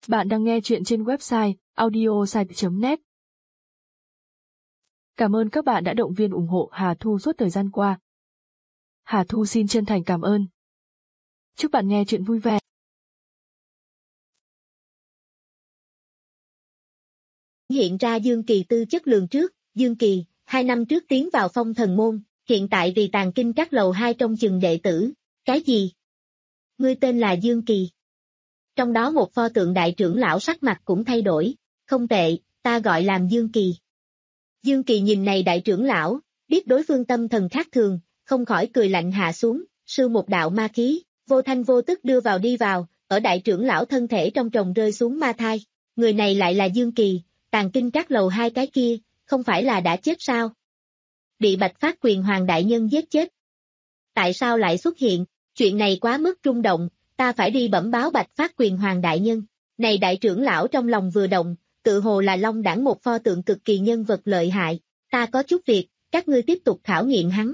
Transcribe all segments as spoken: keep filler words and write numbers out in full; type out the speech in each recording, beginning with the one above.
Bạn đang nghe chuyện trên website audiosite chấm net. Cảm ơn các bạn đã động viên ủng hộ Hà Thu suốt thời gian qua. Hà Thu xin chân thành cảm ơn. Chúc bạn nghe chuyện vui vẻ. Hiện ra Dương Kỳ tư chất lường trước. Dương Kỳ, hai năm trước tiến vào Phong Thần Môn, hiện tại vì tàng kinh các lầu hai trong chừng đệ tử. Cái gì? Ngươi tên là Dương Kỳ. Trong đó một pho tượng đại trưởng lão sắc mặt cũng thay đổi. Không tệ, ta gọi làm Dương Kỳ. Dương Kỳ nhìn này đại trưởng lão, biết đối phương tâm thần khác thường, không khỏi cười lạnh hạ xuống, sư một đạo ma khí, vô thanh vô tức đưa vào đi vào, ở đại trưởng lão thân thể trong trồng rơi xuống ma thai. Người này lại là Dương Kỳ, tàng kinh các lầu hai cái kia, không phải là đã chết sao? Bị Bạch Phát Quyền Hoàng đại nhân giết chết. Tại sao lại xuất hiện? Chuyện này quá mức rung động, ta phải đi bẩm báo Bạch Phát Quyền Hoàng đại nhân. Này đại trưởng lão trong lòng vừa động, tự hồ là Long Đãng một pho tượng cực kỳ nhân vật lợi hại, ta có chút việc, các ngươi tiếp tục khảo nghiệm hắn.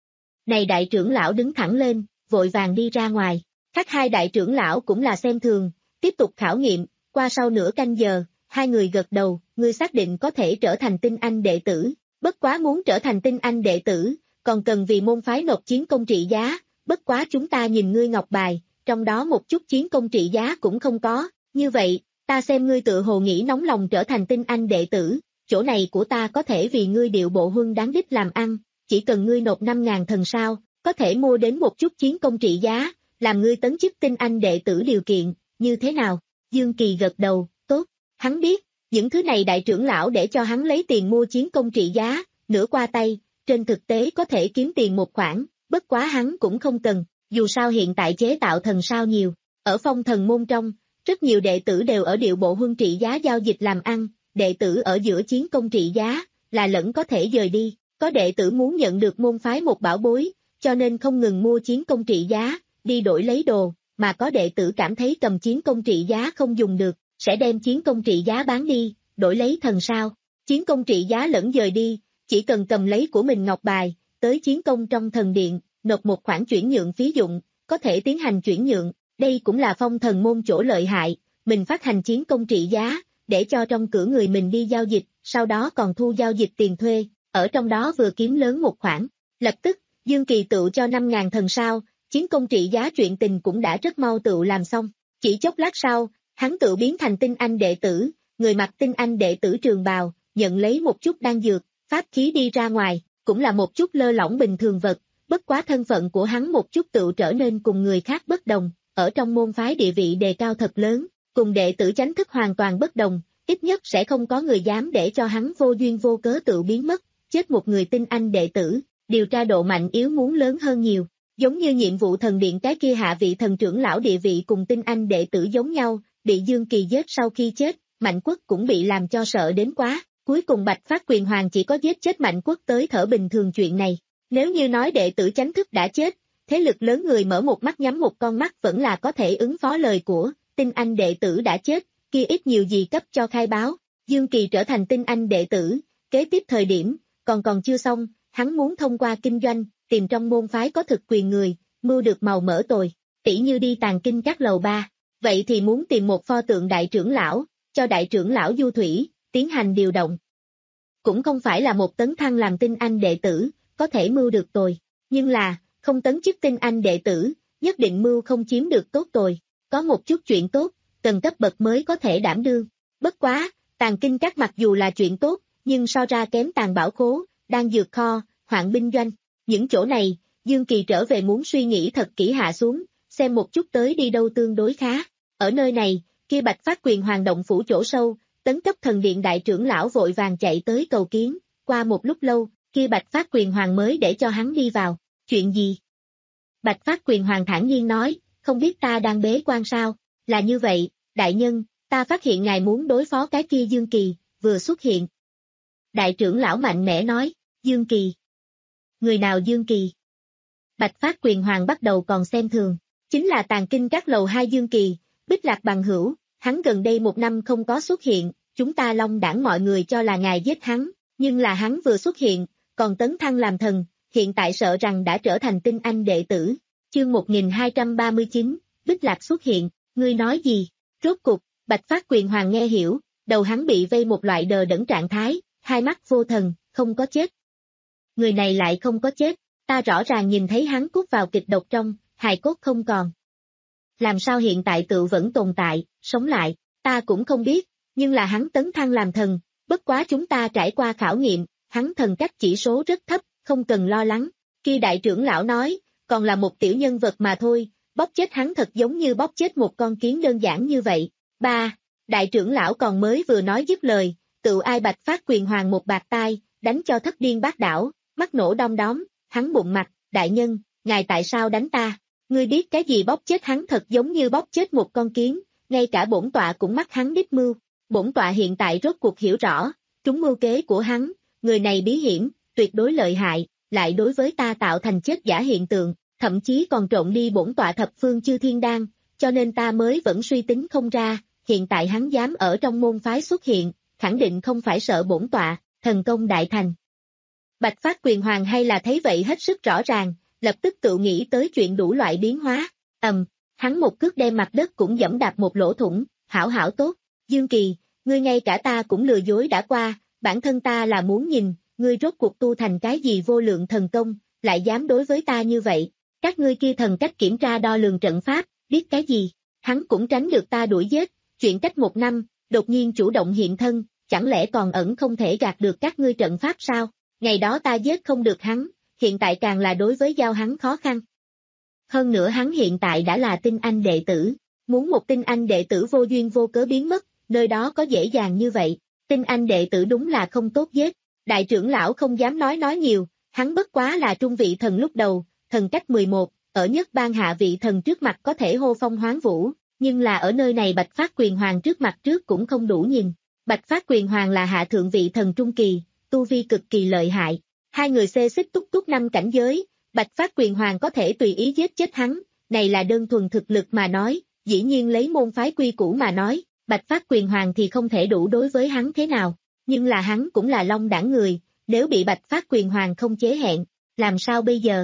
Này đại trưởng lão đứng thẳng lên, vội vàng đi ra ngoài, khác hai đại trưởng lão cũng là xem thường, tiếp tục khảo nghiệm, qua sau nửa canh giờ, hai người gật đầu, ngươi xác định có thể trở thành tinh anh đệ tử, bất quá muốn trở thành tinh anh đệ tử, còn cần vì môn phái nộp chiến công trị giá, bất quá chúng ta nhìn ngươi ngọc bài, trong đó một chút chiến công trị giá cũng không có, như vậy, ta xem ngươi tự hồ nghĩ nóng lòng trở thành tinh anh đệ tử, chỗ này của ta có thể vì ngươi điệu bộ huân đáng đích làm ăn, chỉ cần ngươi nộp năm ngàn thần sao, có thể mua đến một chút chiến công trị giá, làm ngươi tấn chức tinh anh đệ tử điều kiện, như thế nào? Dương Kỳ gật đầu, tốt, hắn biết, những thứ này đại trưởng lão để cho hắn lấy tiền mua chiến công trị giá, nửa qua tay, trên thực tế có thể kiếm tiền một khoản, bất quá hắn cũng không cần, dù sao hiện tại chế tạo thần sao nhiều, ở Phong Thần Môn trong, rất nhiều đệ tử đều ở điệu bộ huân trị giá giao dịch làm ăn, đệ tử ở giữa chiến công trị giá, là lẫn có thể dời đi, có đệ tử muốn nhận được môn phái một bảo bối, cho nên không ngừng mua chiến công trị giá, đi đổi lấy đồ, mà có đệ tử cảm thấy cầm chiến công trị giá không dùng được, sẽ đem chiến công trị giá bán đi, đổi lấy thần sao, chiến công trị giá lẫn dời đi, chỉ cần cầm lấy của mình ngọc bài, tới chiến công trong thần điện, nộp một khoản chuyển nhượng phí dụng, có thể tiến hành chuyển nhượng. Đây cũng là Phong Thần Môn chỗ lợi hại, mình phát hành chiến công trị giá, để cho trong cửa người mình đi giao dịch, sau đó còn thu giao dịch tiền thuê, ở trong đó vừa kiếm lớn một khoản. Lập tức, Dương Kỳ tự cho năm ngàn thần sao, chiến công trị giá chuyện tình cũng đã rất mau tự làm xong. Chỉ chốc lát sau, hắn tự biến thành tinh anh đệ tử, người mặc tinh anh đệ tử trường bào, nhận lấy một chút đan dược, pháp khí đi ra ngoài, cũng là một chút lơ lỏng bình thường vật, bất quá thân phận của hắn một chút tự trở nên cùng người khác bất đồng. Ở trong môn phái địa vị đề cao thật lớn, cùng đệ tử chánh thức hoàn toàn bất đồng, ít nhất sẽ không có người dám để cho hắn vô duyên vô cớ tự biến mất, chết một người tinh anh đệ tử, điều tra độ mạnh yếu muốn lớn hơn nhiều, giống như nhiệm vụ thần điện cái kia hạ vị thần trưởng lão địa vị cùng tinh anh đệ tử giống nhau, bị Dương Kỳ giết sau khi chết, Mạnh Quốc cũng bị làm cho sợ đến quá, cuối cùng Bạch Phát Quyền Hoàng chỉ có giết chết Mạnh Quốc tới thở bình thường chuyện này, nếu như nói đệ tử chánh thức đã chết, thế lực lớn người mở một mắt nhắm một con mắt vẫn là có thể ứng phó lời của, tinh anh đệ tử đã chết, kia ít nhiều gì cấp cho khai báo, Dương Kỳ trở thành tinh anh đệ tử, kế tiếp thời điểm, còn còn chưa xong, hắn muốn thông qua kinh doanh, tìm trong môn phái có thực quyền người, mưu được màu mỡ tồi, tỉ như đi tàng kinh các lầu ba, vậy thì muốn tìm một pho tượng đại trưởng lão, cho đại trưởng lão Du Thủy, tiến hành điều động. Cũng không phải là một tấn thăng làm tinh anh đệ tử, có thể mưu được tồi, nhưng là, không tấn chức tinh anh đệ tử, nhất định mưu không chiếm được tốt tồi, có một chút chuyện tốt, cần cấp bậc mới có thể đảm đương. Bất quá, tàng kinh các mặc dù là chuyện tốt, nhưng so ra kém tàng bảo khố, đang dược kho, hoạn binh doanh. Những chỗ này, Dương Kỳ trở về muốn suy nghĩ thật kỹ hạ xuống, xem một chút tới đi đâu tương đối khá. Ở nơi này, kia Bạch Phát Quyền Hoàng động phủ chỗ sâu, tấn cấp thần điện đại trưởng lão vội vàng chạy tới cầu kiến, qua một lúc lâu, kia Bạch Phát Quyền Hoàng mới để cho hắn đi vào. Chuyện gì? Bạch Phát Quyền Hoàng thản nhiên nói, không biết ta đang bế quan sao, là như vậy, đại nhân, ta phát hiện ngài muốn đối phó cái kia Dương Kỳ, vừa xuất hiện. Đại trưởng lão mạnh mẽ nói, Dương Kỳ. Người nào Dương Kỳ? Bạch Phát Quyền Hoàng bắt đầu còn xem thường, chính là tàng kinh các lầu hai Dương Kỳ, Bích Lạc bằng hữu, hắn gần đây một năm không có xuất hiện, chúng ta Long Đãng mọi người cho là ngài giết hắn, nhưng là hắn vừa xuất hiện, còn tấn thăng làm thần, hiện tại sợ rằng đã trở thành tinh anh đệ tử. Chương một nghìn hai trăm ba mươi chín, Bích Lạc xuất hiện, ngươi nói gì? Rốt cục, Bạch Phát Quyền Hoàng nghe hiểu, đầu hắn bị vây một loại đờ đẫn trạng thái, hai mắt vô thần, không có chết. Người này lại không có chết, ta rõ ràng nhìn thấy hắn cút vào kịch độc trong, hài cốt không còn. Làm sao hiện tại tự vẫn tồn tại, sống lại, ta cũng không biết, nhưng là hắn tấn thăng làm thần, bất quá chúng ta trải qua khảo nghiệm, hắn thần cách chỉ số rất thấp, không cần lo lắng. Khi đại trưởng lão nói, còn là một tiểu nhân vật mà thôi, bóp chết hắn thật giống như bóp chết một con kiến đơn giản như vậy. Ba, đại trưởng lão còn mới vừa nói dứt lời, tự ai Bạch Phát Quyền Hoàng một bạt tai, đánh cho thất điên bát đảo, mắt nổ đom đóm, hắn bụng mặt, đại nhân, ngài tại sao đánh ta? Ngươi biết cái gì bóp chết hắn thật giống như bóp chết một con kiến, ngay cả bổn tọa cũng mắc hắn đích mưu. Bổn tọa hiện tại rốt cuộc hiểu rõ, trúng mưu kế của hắn, người này bí hiểm, tuyệt đối lợi hại, lại đối với ta tạo thành chết giả hiện tượng, thậm chí còn trộn đi bổn tọa thập phương chư thiên đan, cho nên ta mới vẫn suy tính không ra, hiện tại hắn dám ở trong môn phái xuất hiện, khẳng định không phải sợ bổn tọa, thần công đại thành. Bạch Phát Quyền Hoàng hay là thấy vậy hết sức rõ ràng, lập tức tự nghĩ tới chuyện đủ loại biến hóa, ầm, hắn một cước đem mặt đất cũng dẫm đạp một lỗ thủng, hảo hảo tốt, Dương Kỳ, ngươi ngay cả ta cũng lừa dối đã qua, bản thân ta là muốn nhìn, ngươi rốt cuộc tu thành cái gì vô lượng thần công, lại dám đối với ta như vậy, các ngươi kia thần cách kiểm tra đo lường trận pháp, biết cái gì, hắn cũng tránh được ta đuổi giết, chuyện cách một năm, đột nhiên chủ động hiện thân, chẳng lẽ còn ẩn không thể gạt được các ngươi trận pháp sao, ngày đó ta giết không được hắn, hiện tại càng là đối với giao hắn khó khăn. Hơn nữa hắn hiện tại đã là tinh anh đệ tử, muốn một tinh anh đệ tử vô duyên vô cớ biến mất, nơi đó có dễ dàng như vậy, tinh anh đệ tử đúng là không tốt giết, đại trưởng lão không dám nói nói nhiều, hắn bất quá là trung vị thần lúc đầu, thần cách mười một, ở nhất ban hạ vị thần trước mặt có thể hô phong hoán vũ, nhưng là ở nơi này Bạch Phát Quyền Hoàng trước mặt trước cũng không đủ nhìn, Bạch Phát Quyền Hoàng là hạ thượng vị thần trung kỳ, tu vi cực kỳ lợi hại, hai người xê xích túc túc năm cảnh giới, Bạch Phát Quyền Hoàng có thể tùy ý giết chết hắn, này là đơn thuần thực lực mà nói, dĩ nhiên lấy môn phái quy củ mà nói, Bạch Phát Quyền Hoàng thì không thể đủ đối với hắn thế nào, nhưng là hắn cũng là long đảng người, nếu bị Bạch Phát Quyền Hoàng không chế hẹn, làm sao bây giờ?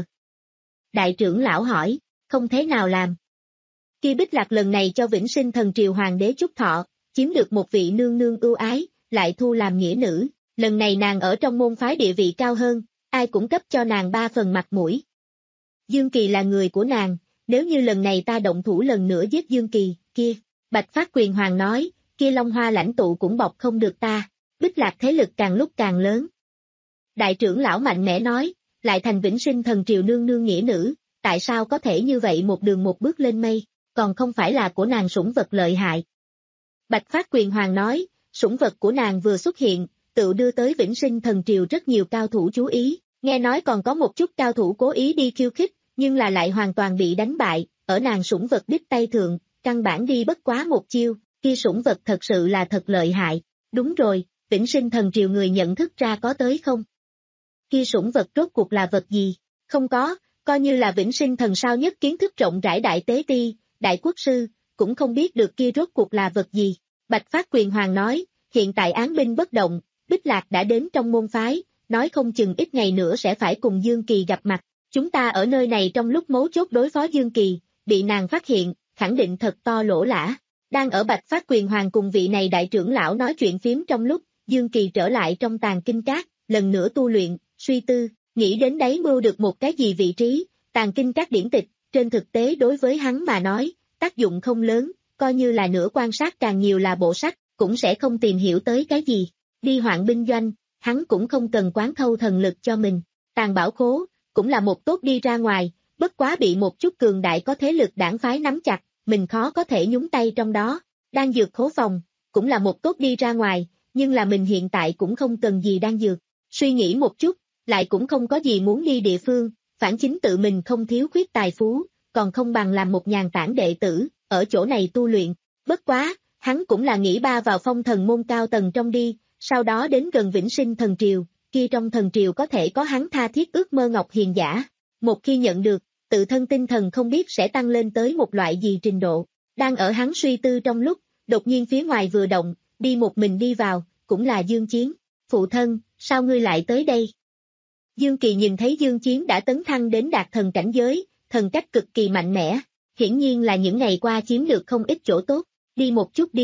Đại trưởng lão hỏi, không thế nào làm. Khi Bích Lạc lần này cho Vĩnh Sinh Thần Triều Hoàng đế chúc thọ, chiếm được một vị nương nương ưu ái, lại thu làm nghĩa nữ, lần này nàng ở trong môn phái địa vị cao hơn, ai cũng cấp cho nàng ba phần mặt mũi. Dương Kỳ là người của nàng, nếu như lần này ta động thủ lần nữa giết Dương Kỳ, kia, Bạch Phát Quyền Hoàng nói, kia Long Hoa lãnh tụ cũng bọc không được ta, Bích Lạc thế lực càng lúc càng lớn. Đại trưởng lão mạnh mẽ nói, lại thành Vĩnh Sinh Thần Triều nương nương nghĩa nữ, tại sao có thể như vậy một đường một bước lên mây, còn không phải là của nàng sủng vật lợi hại. Bạch Phát Quyền Hoàng nói, sủng vật của nàng vừa xuất hiện, tự đưa tới Vĩnh Sinh Thần Triều rất nhiều cao thủ chú ý, nghe nói còn có một chút cao thủ cố ý đi khiêu khích, nhưng là lại hoàn toàn bị đánh bại, ở nàng sủng vật đích tay thượng, căn bản đi bất quá một chiêu, kia sủng vật thật sự là thật lợi hại. Đúng rồi, Vĩnh Sinh Thần Triều người nhận thức ra có tới không? Kia sủng vật rốt cuộc là vật gì? Không có, coi như là Vĩnh Sinh Thần sao nhất kiến thức rộng rãi đại tế ti, đại quốc sư, cũng không biết được kia rốt cuộc là vật gì. Bạch Phát Quyền Hoàng nói, hiện tại án binh bất động, Bích Lạc đã đến trong môn phái, nói không chừng ít ngày nữa sẽ phải cùng Dương Kỳ gặp mặt. Chúng ta ở nơi này trong lúc mấu chốt đối phó Dương Kỳ, bị nàng phát hiện, khẳng định thật to lỗ lã. Đang ở Bạch Phát Quyền Hoàng cùng vị này đại trưởng lão nói chuyện phím trong lúc, Dương Kỳ trở lại trong tàng kinh cát, lần nữa tu luyện, suy tư, nghĩ đến đấy mưu được một cái gì vị trí, tàng kinh cát điển tịch, trên thực tế đối với hắn mà nói, tác dụng không lớn, coi như là nửa quan sát càng nhiều là bộ sách, cũng sẽ không tìm hiểu tới cái gì. Đi hoạn binh doanh, hắn cũng không cần quán thâu thần lực cho mình, tàng bảo khố, cũng là một tốt đi ra ngoài, bất quá bị một chút cường đại có thế lực đảng phái nắm chặt, mình khó có thể nhúng tay trong đó, đan dược khố phòng, cũng là một tốt đi ra ngoài, nhưng là mình hiện tại cũng không cần gì đan dược, suy nghĩ một chút, lại cũng không có gì muốn đi địa phương, phản chính tự mình không thiếu khuyết tài phú, còn không bằng làm một nhàn tản đệ tử, ở chỗ này tu luyện, bất quá, hắn cũng là nghĩ ba vào phong thần môn cao tầng trong đi, sau đó đến gần Vĩnh Sinh Thần Triều, kia trong thần triều có thể có hắn tha thiết ước mơ ngọc hiền giả, một khi nhận được, tự thân tinh thần không biết sẽ tăng lên tới một loại gì trình độ, đang ở hắn suy tư trong lúc, đột nhiên phía ngoài vừa động, đi một mình đi vào, cũng là Dương Chiến, phụ thân, sao ngươi lại tới đây? Dương Kỳ nhìn thấy Dương Chiến đã tấn thăng đến đạt thần cảnh giới, thần cách cực kỳ mạnh mẽ, hiển nhiên là những ngày qua chiếm được không ít chỗ tốt, đi một chút đi,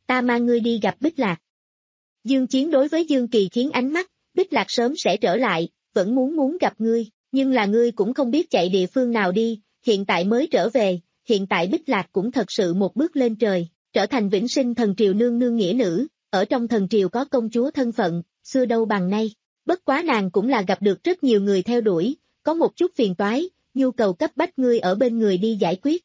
ta mang ngươi đi gặp Bích Lạc. Dương Chiến đối với Dương Kỳ khiến ánh mắt, Bích Lạc sớm sẽ trở lại, vẫn muốn muốn gặp ngươi, nhưng là ngươi cũng không biết chạy địa phương nào đi, hiện tại mới trở về, hiện tại Bích Lạc cũng thật sự một bước lên trời, trở thành vĩnh sinh thần triều nương nương nghĩa nữ, ở trong thần triều có công chúa thân phận, xưa đâu bằng nay, bất quá nàng cũng là gặp được rất nhiều người theo đuổi, có một chút phiền toái, nhu cầu cấp bách ngươi ở bên người đi giải quyết.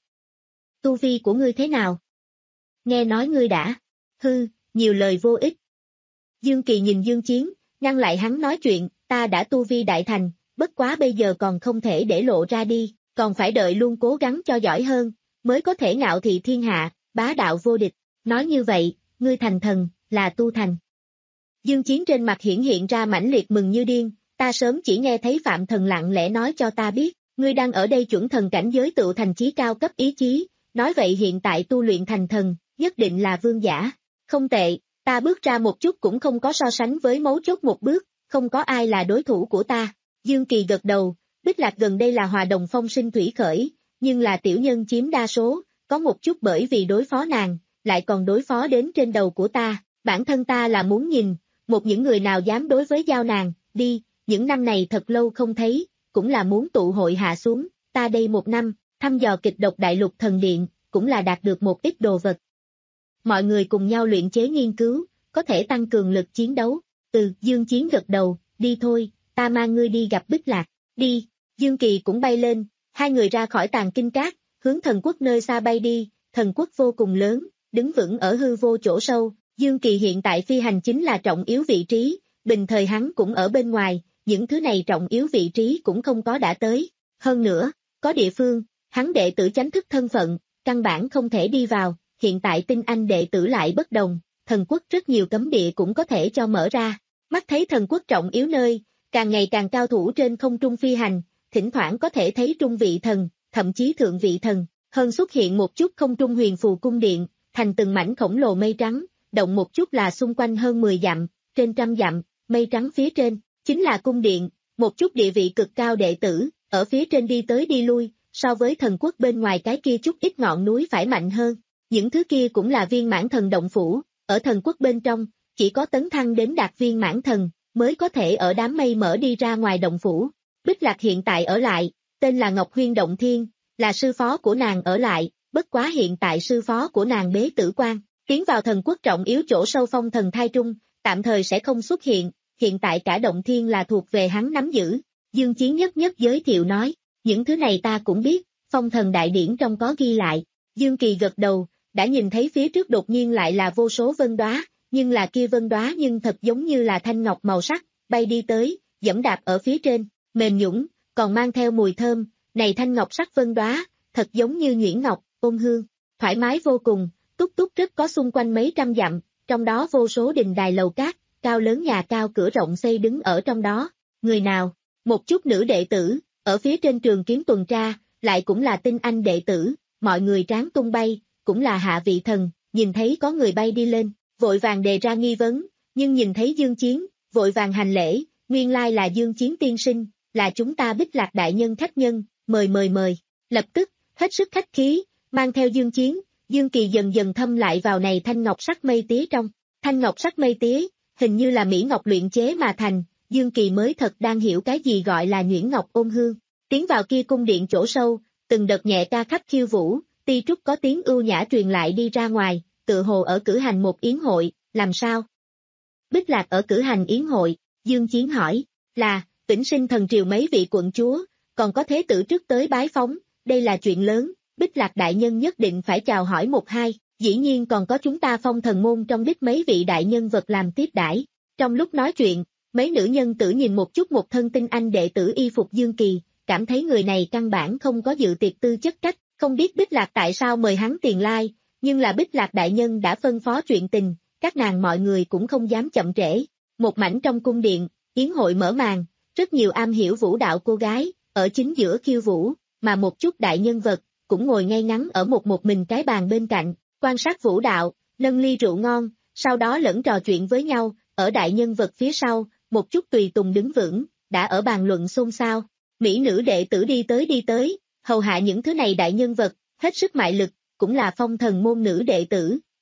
Tu vi của ngươi thế nào? Nghe nói ngươi đã, hư, nhiều lời vô ích. Dương Kỳ nhìn Dương Chiến, ngăn lại hắn nói chuyện, ta đã tu vi đại thành, bất quá bây giờ còn không thể để lộ ra đi, còn phải đợi luôn cố gắng cho giỏi hơn, mới có thể ngạo thị thiên hạ, bá đạo vô địch. Nói như vậy, ngươi thành thần, là tu thành. Dương Chiến trên mặt hiển hiện ra mãnh liệt mừng như điên, ta sớm chỉ nghe thấy Phạm Thần lặng lẽ nói cho ta biết, ngươi đang ở đây chuẩn thần cảnh giới tựu thành chí cao cấp ý chí, nói vậy hiện tại tu luyện thành thần, nhất định là vương giả. Không tệ, ta bước ra một chút cũng không có so sánh với mấu chốt một bước, không có ai là đối thủ của ta. Dương Kỳ gật đầu, Bích Lạc gần đây là hòa đồng phong sinh thủy khởi, nhưng là tiểu nhân chiếm đa số, có một chút bởi vì đối phó nàng, lại còn đối phó đến trên đầu của ta, bản thân ta là muốn nhìn, một những người nào dám đối với giao nàng, đi, những năm này thật lâu không thấy, cũng là muốn tụ hội hạ xuống, ta đây một năm, thăm dò kịch độc đại lục thần điện, cũng là đạt được một ít đồ vật. Mọi người cùng nhau luyện chế nghiên cứu, có thể tăng cường lực chiến đấu, từ Dương Chiến gật đầu, đi thôi, ta mang ngươi đi gặp Bích Lạc, đi, Dương Kỳ cũng bay lên, hai người ra khỏi tàng kinh cát, hướng thần quốc nơi xa bay đi, thần quốc vô cùng lớn, đứng vững ở hư vô chỗ sâu, Dương Kỳ hiện tại phi hành chính là trọng yếu vị trí, bình thời hắn cũng ở bên ngoài, những thứ này trọng yếu vị trí cũng không có đã tới, hơn nữa, có địa phương, hắn đệ tử chánh thức thân phận, căn bản không thể đi vào, hiện tại tinh anh đệ tử lại bất đồng, thần quốc rất nhiều cấm địa cũng có thể cho mở ra, mắt thấy thần quốc trọng yếu nơi, càng ngày càng cao thủ trên không trung phi hành, thỉnh thoảng có thể thấy trung vị thần, thậm chí thượng vị thần, hơn xuất hiện một chút không trung huyền phù cung điện, thành từng mảnh khổng lồ mây trắng, động một chút là xung quanh hơn mười dặm, trên trăm dặm, mây trắng phía trên, chính là cung điện, một chút địa vị cực cao đệ tử, ở phía trên đi tới đi lui, so với thần quốc bên ngoài cái kia chút ít ngọn núi phải mạnh hơn, những thứ kia cũng là viên mãn thần động phủ, ở thần quốc bên trong, chỉ có tấn thăng đến đạt viên mãn thần, mới có thể ở đám mây mở đi ra ngoài động phủ. Bích Lạc hiện tại ở lại, tên là Ngọc Huyên Động Thiên, là sư phó của nàng ở lại, bất quá hiện tại sư phó của nàng bế tử quan, tiến vào thần quốc trọng yếu chỗ sâu phong thần thai trung, tạm thời sẽ không xuất hiện, hiện tại cả động thiên là thuộc về hắn nắm giữ. Dương Chiến nhất nhất giới thiệu nói, những thứ này ta cũng biết, phong thần đại điển trong có ghi lại. Dương Kỳ gật đầu, đã nhìn thấy phía trước đột nhiên lại là vô số vân đóa, nhưng là kia vân đóa nhưng thật giống như là thanh ngọc màu sắc, bay đi tới, dẫm đạp ở phía trên, mềm nhũn, còn mang theo mùi thơm, này thanh ngọc sắc vân đóa, thật giống như nhuyễn ngọc, ôn hương, thoải mái vô cùng, túc túc rất có xung quanh mấy trăm dặm, trong đó vô số đình đài lầu cát, cao lớn nhà cao cửa rộng xây đứng ở trong đó, người nào, một chút nữ đệ tử, ở phía trên trường kiếm tuần tra, lại cũng là tinh anh đệ tử, mọi người tráng tung bay, cũng là hạ vị thần, nhìn thấy có người bay đi lên, vội vàng đề ra nghi vấn, nhưng nhìn thấy Dương Chiến, vội vàng hành lễ, nguyên lai là Dương Chiến tiên sinh, là chúng ta Bích Lạc đại nhân khách nhân, mời mời mời, lập tức, hết sức khách khí, mang theo Dương Chiến, Dương Kỳ dần dần thâm lại vào này thanh ngọc sắc mây tía trong, thanh ngọc sắc mây tía, hình như là mỹ ngọc luyện chế mà thành, Dương Kỳ mới thật đang hiểu cái gì gọi là nhuyễn ngọc ôn hương, tiến vào kia cung điện chỗ sâu, từng đợt nhẹ ca khắp khiêu vũ, ti trúc có tiếng ưu nhã truyền lại đi ra ngoài, tự hồ ở cử hành một yến hội, làm sao? Bích Lạc ở cử hành yến hội, Dương Chiến hỏi, là, vĩnh sinh thần triều mấy vị quận chúa, còn có thế tử trước tới bái phóng, đây là chuyện lớn, Bích Lạc đại nhân nhất định phải chào hỏi một hai, dĩ nhiên còn có chúng ta phong thần môn trong đích mấy vị đại nhân vật làm tiếp đãi. Trong lúc nói chuyện, mấy nữ nhân tử nhìn một chút một thân tinh anh đệ tử y phục Dương Kỳ, cảm thấy người này căn bản không có dự tiệc tư chất cách, không biết Bích Lạc tại sao mời hắn tiền lai, nhưng là Bích Lạc đại nhân đã phân phó chuyện tình, các nàng mọi người cũng không dám chậm trễ. Một mảnh trong cung điện, yến hội mở màn, rất nhiều am hiểu vũ đạo cô gái, ở chính giữa khiêu vũ, mà một chút đại nhân vật, cũng ngồi ngay ngắn ở một một mình cái bàn bên cạnh, quan sát vũ đạo, nâng ly rượu ngon, sau đó lẫn trò chuyện với nhau, ở đại nhân vật phía sau, một chút tùy tùng đứng vững, đã ở bàn luận xôn xao, mỹ nữ đệ tử đi tới đi tới, hầu hạ những thứ này đại nhân vật, hết sức mại lực, cũng là phong thần môn nữ đệ tử,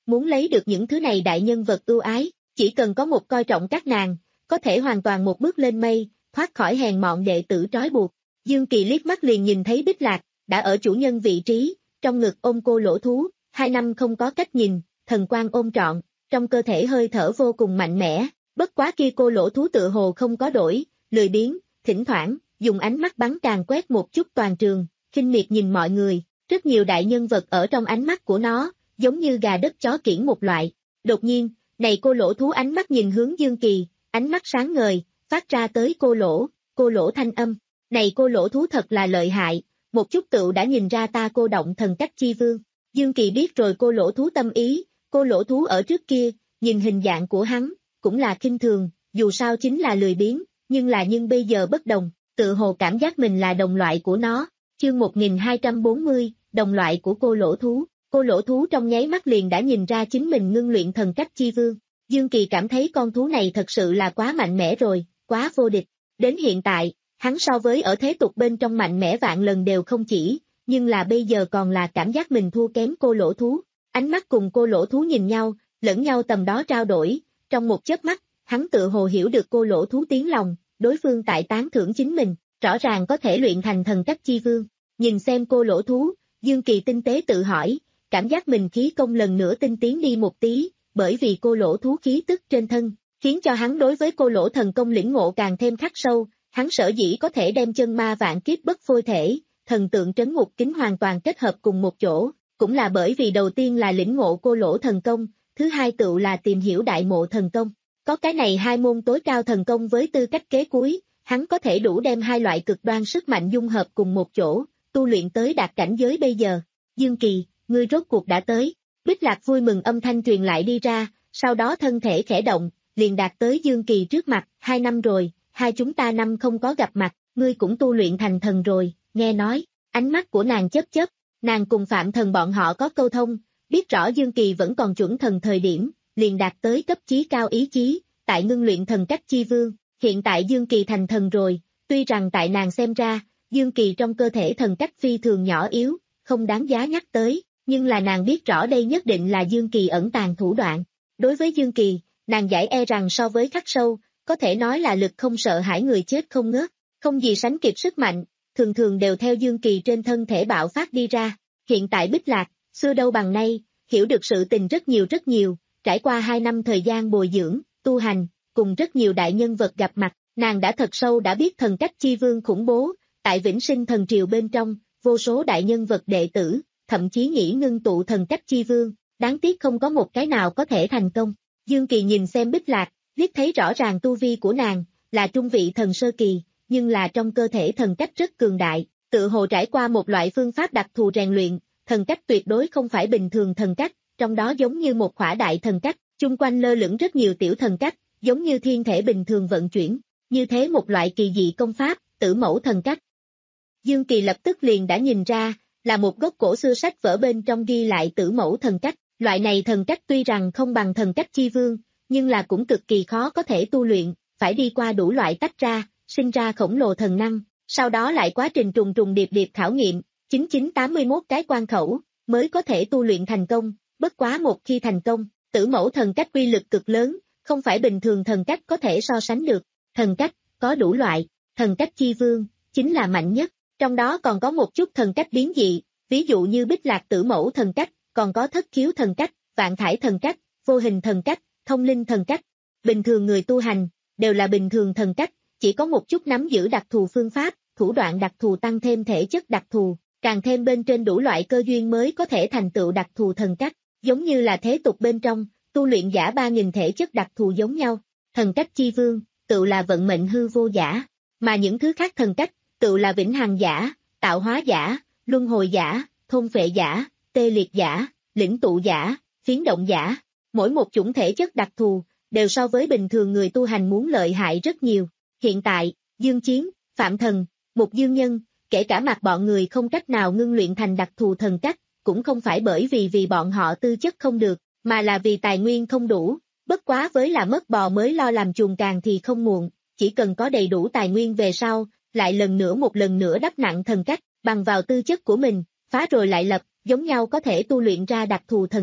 muốn lấy được những thứ này đại nhân vật ưu ái, chỉ cần có một coi trọng các nàng, có thể hoàn toàn một bước lên mây, thoát khỏi hèn mọn đệ tử trói buộc. Dương Kỳ liếc mắt liền nhìn thấy Bích Lạc, đã ở chủ nhân vị trí, trong ngực ôm cô lỗ thú, hai năm không có cách nhìn, thần quang ôm trọn, trong cơ thể hơi thở vô cùng mạnh mẽ, bất quá kia cô lỗ thú tự hồ không có đổi, lười biếng, thỉnh thoảng, dùng ánh mắt bắn càng quét một chút toàn trường, khinh miệt nhìn mọi người, rất nhiều đại nhân vật ở trong ánh mắt của nó, giống như gà đất chó kiểng một loại. Đột nhiên, này cô lỗ thú ánh mắt nhìn hướng Dương Kỳ, ánh mắt sáng ngời, phát ra tới cô lỗ, cô lỗ thanh âm. Này cô lỗ thú thật là lợi hại, một chút tựu đã nhìn ra ta cô động thần cách chi vương. Dương Kỳ biết rồi cô lỗ thú tâm ý, cô lỗ thú ở trước kia, nhìn hình dạng của hắn, cũng là khinh thường, dù sao chính là lười biếng, nhưng là nhưng bây giờ bất đồng, tự hồ cảm giác mình là đồng loại của nó. Chương một nghìn hai trăm bốn mươi, đồng loại của cô lỗ thú. Cô lỗ thú trong nháy mắt liền đã nhìn ra chính mình ngưng luyện thần cách chi vương. Dương Kỳ cảm thấy con thú này thật sự là quá mạnh mẽ rồi, quá vô địch. Đến hiện tại, hắn so với ở thế tục bên trong mạnh mẽ vạn lần đều không chỉ, nhưng là bây giờ còn là cảm giác mình thua kém cô lỗ thú. Ánh mắt cùng cô lỗ thú nhìn nhau, lẫn nhau tầm đó trao đổi, trong một chớp mắt, hắn tự hồ hiểu được cô lỗ thú tiếng lòng, đối phương tại tán thưởng chính mình, rõ ràng có thể luyện thành thần cách chi vương. Nhìn xem cô lỗ thú, Dương Kỳ tinh tế tự hỏi, cảm giác mình khí công lần nữa tinh tiến đi một tí, bởi vì cô lỗ thú khí tức trên thân, khiến cho hắn đối với cô lỗ thần công lĩnh ngộ càng thêm khắc sâu, hắn sở dĩ có thể đem chân ma vạn kiếp bất phôi thể, thần tượng trấn ngục kính hoàn toàn kết hợp cùng một chỗ, cũng là bởi vì đầu tiên là lĩnh ngộ cô lỗ thần công, thứ hai tựu là tìm hiểu đại mộ thần công. Có cái này hai môn tối cao thần công với tư cách kế cuối, hắn có thể đủ đem hai loại cực đoan sức mạnh dung hợp cùng một chỗ, tu luyện tới đạt cảnh giới bây giờ. Dương Kỳ, ngươi rốt cuộc đã tới. Bích Lạc vui mừng âm thanh truyền lại đi ra, sau đó thân thể khẽ động, liền đạt tới Dương Kỳ trước mặt. Hai năm rồi, hai chúng ta năm không có gặp mặt, ngươi cũng tu luyện thành thần rồi. Nghe nói, ánh mắt của nàng chớp chớp, nàng cùng Phạm Thần bọn họ có câu thông, biết rõ Dương Kỳ vẫn còn chuẩn thần thời điểm, liền đạt tới cấp chí cao ý chí, tại ngưng luyện thần cách chi vương. Hiện tại Dương Kỳ thành thần rồi, tuy rằng tại nàng xem ra, Dương Kỳ trong cơ thể thần cách phi thường nhỏ yếu, không đáng giá nhắc tới, nhưng là nàng biết rõ đây nhất định là Dương Kỳ ẩn tàng thủ đoạn. Đối với Dương Kỳ, nàng giải e rằng so với khắc sâu, có thể nói là lực không sợ hãi người chết không ngớt, không gì sánh kịp sức mạnh, thường thường đều theo Dương Kỳ trên thân thể bạo phát đi ra. Hiện tại Bích Lạc, xưa đâu bằng nay, hiểu được sự tình rất nhiều rất nhiều, trải qua hai năm thời gian bồi dưỡng, tu hành, cùng rất nhiều đại nhân vật gặp mặt, nàng đã thật sâu đã biết thần cách chi vương khủng bố, tại Vĩnh Sinh thần triều bên trong, vô số đại nhân vật đệ tử, thậm chí nghĩ ngưng tụ thần cách chi vương, đáng tiếc không có một cái nào có thể thành công. Dương Kỳ nhìn xem Bích Lạc, liếc thấy rõ ràng tu vi của nàng, là trung vị thần sơ kỳ, nhưng là trong cơ thể thần cách rất cường đại, tự hồ trải qua một loại phương pháp đặc thù rèn luyện, thần cách tuyệt đối không phải bình thường thần cách, trong đó giống như một khỏa đại thần cách, chung quanh lơ lửng rất nhiều tiểu thần cách, giống như thiên thể bình thường vận chuyển, như thế một loại kỳ dị công pháp, Tử Mẫu thần cách. Dương Kỳ lập tức liền đã nhìn ra, là một gốc cổ xưa sách vở bên trong ghi lại Tử Mẫu thần cách, loại này thần cách tuy rằng không bằng thần cách chi vương, nhưng là cũng cực kỳ khó có thể tu luyện, phải đi qua đủ loại tách ra, sinh ra khổng lồ thần năng, sau đó lại quá trình trùng trùng điệp điệp khảo nghiệm, chín chín tám mươi mốt cái quan khẩu, mới có thể tu luyện thành công, bất quá một khi thành công, Tử Mẫu thần cách uy lực cực lớn, không phải bình thường thần cách có thể so sánh được. Thần cách, có đủ loại, thần cách chi vương, chính là mạnh nhất, trong đó còn có một chút thần cách biến dị, ví dụ như Bích Lạc Tử Mẫu thần cách, còn có Thất Khiếu thần cách, Vạn Thải thần cách, Vô Hình thần cách, Thông Linh thần cách. Bình thường người tu hành, đều là bình thường thần cách, chỉ có một chút nắm giữ đặc thù phương pháp, thủ đoạn đặc thù tăng thêm thể chất đặc thù, càng thêm bên trên đủ loại cơ duyên mới có thể thành tựu đặc thù thần cách, giống như là thế tục bên trong, tu luyện giả ba nghìn thể chất đặc thù giống nhau. Thần cách chi vương, tự là vận mệnh hư vô giả, mà những thứ khác thần cách, tự là vĩnh hằng giả, tạo hóa giả, luân hồi giả, thôn phệ giả, tê liệt giả, lĩnh tụ giả, phiến động giả. Mỗi một chủng thể chất đặc thù, đều so với bình thường người tu hành muốn lợi hại rất nhiều. Hiện tại, Dương Chiến, Phạm Thần, Mục Dương Nhân, kể cả mặt bọn người không cách nào ngưng luyện thành đặc thù thần cách, cũng không phải bởi vì vì bọn họ tư chất không được, mà là vì tài nguyên không đủ. Bất quá với là mất bò mới lo làm chuồng càng thì không muộn, chỉ cần có đầy đủ tài nguyên về sau, lại lần nữa một lần nữa đắp nặng thần cách, bằng vào tư chất của mình, phá rồi lại lập, giống nhau có thể tu luyện ra đặc thù thần cách.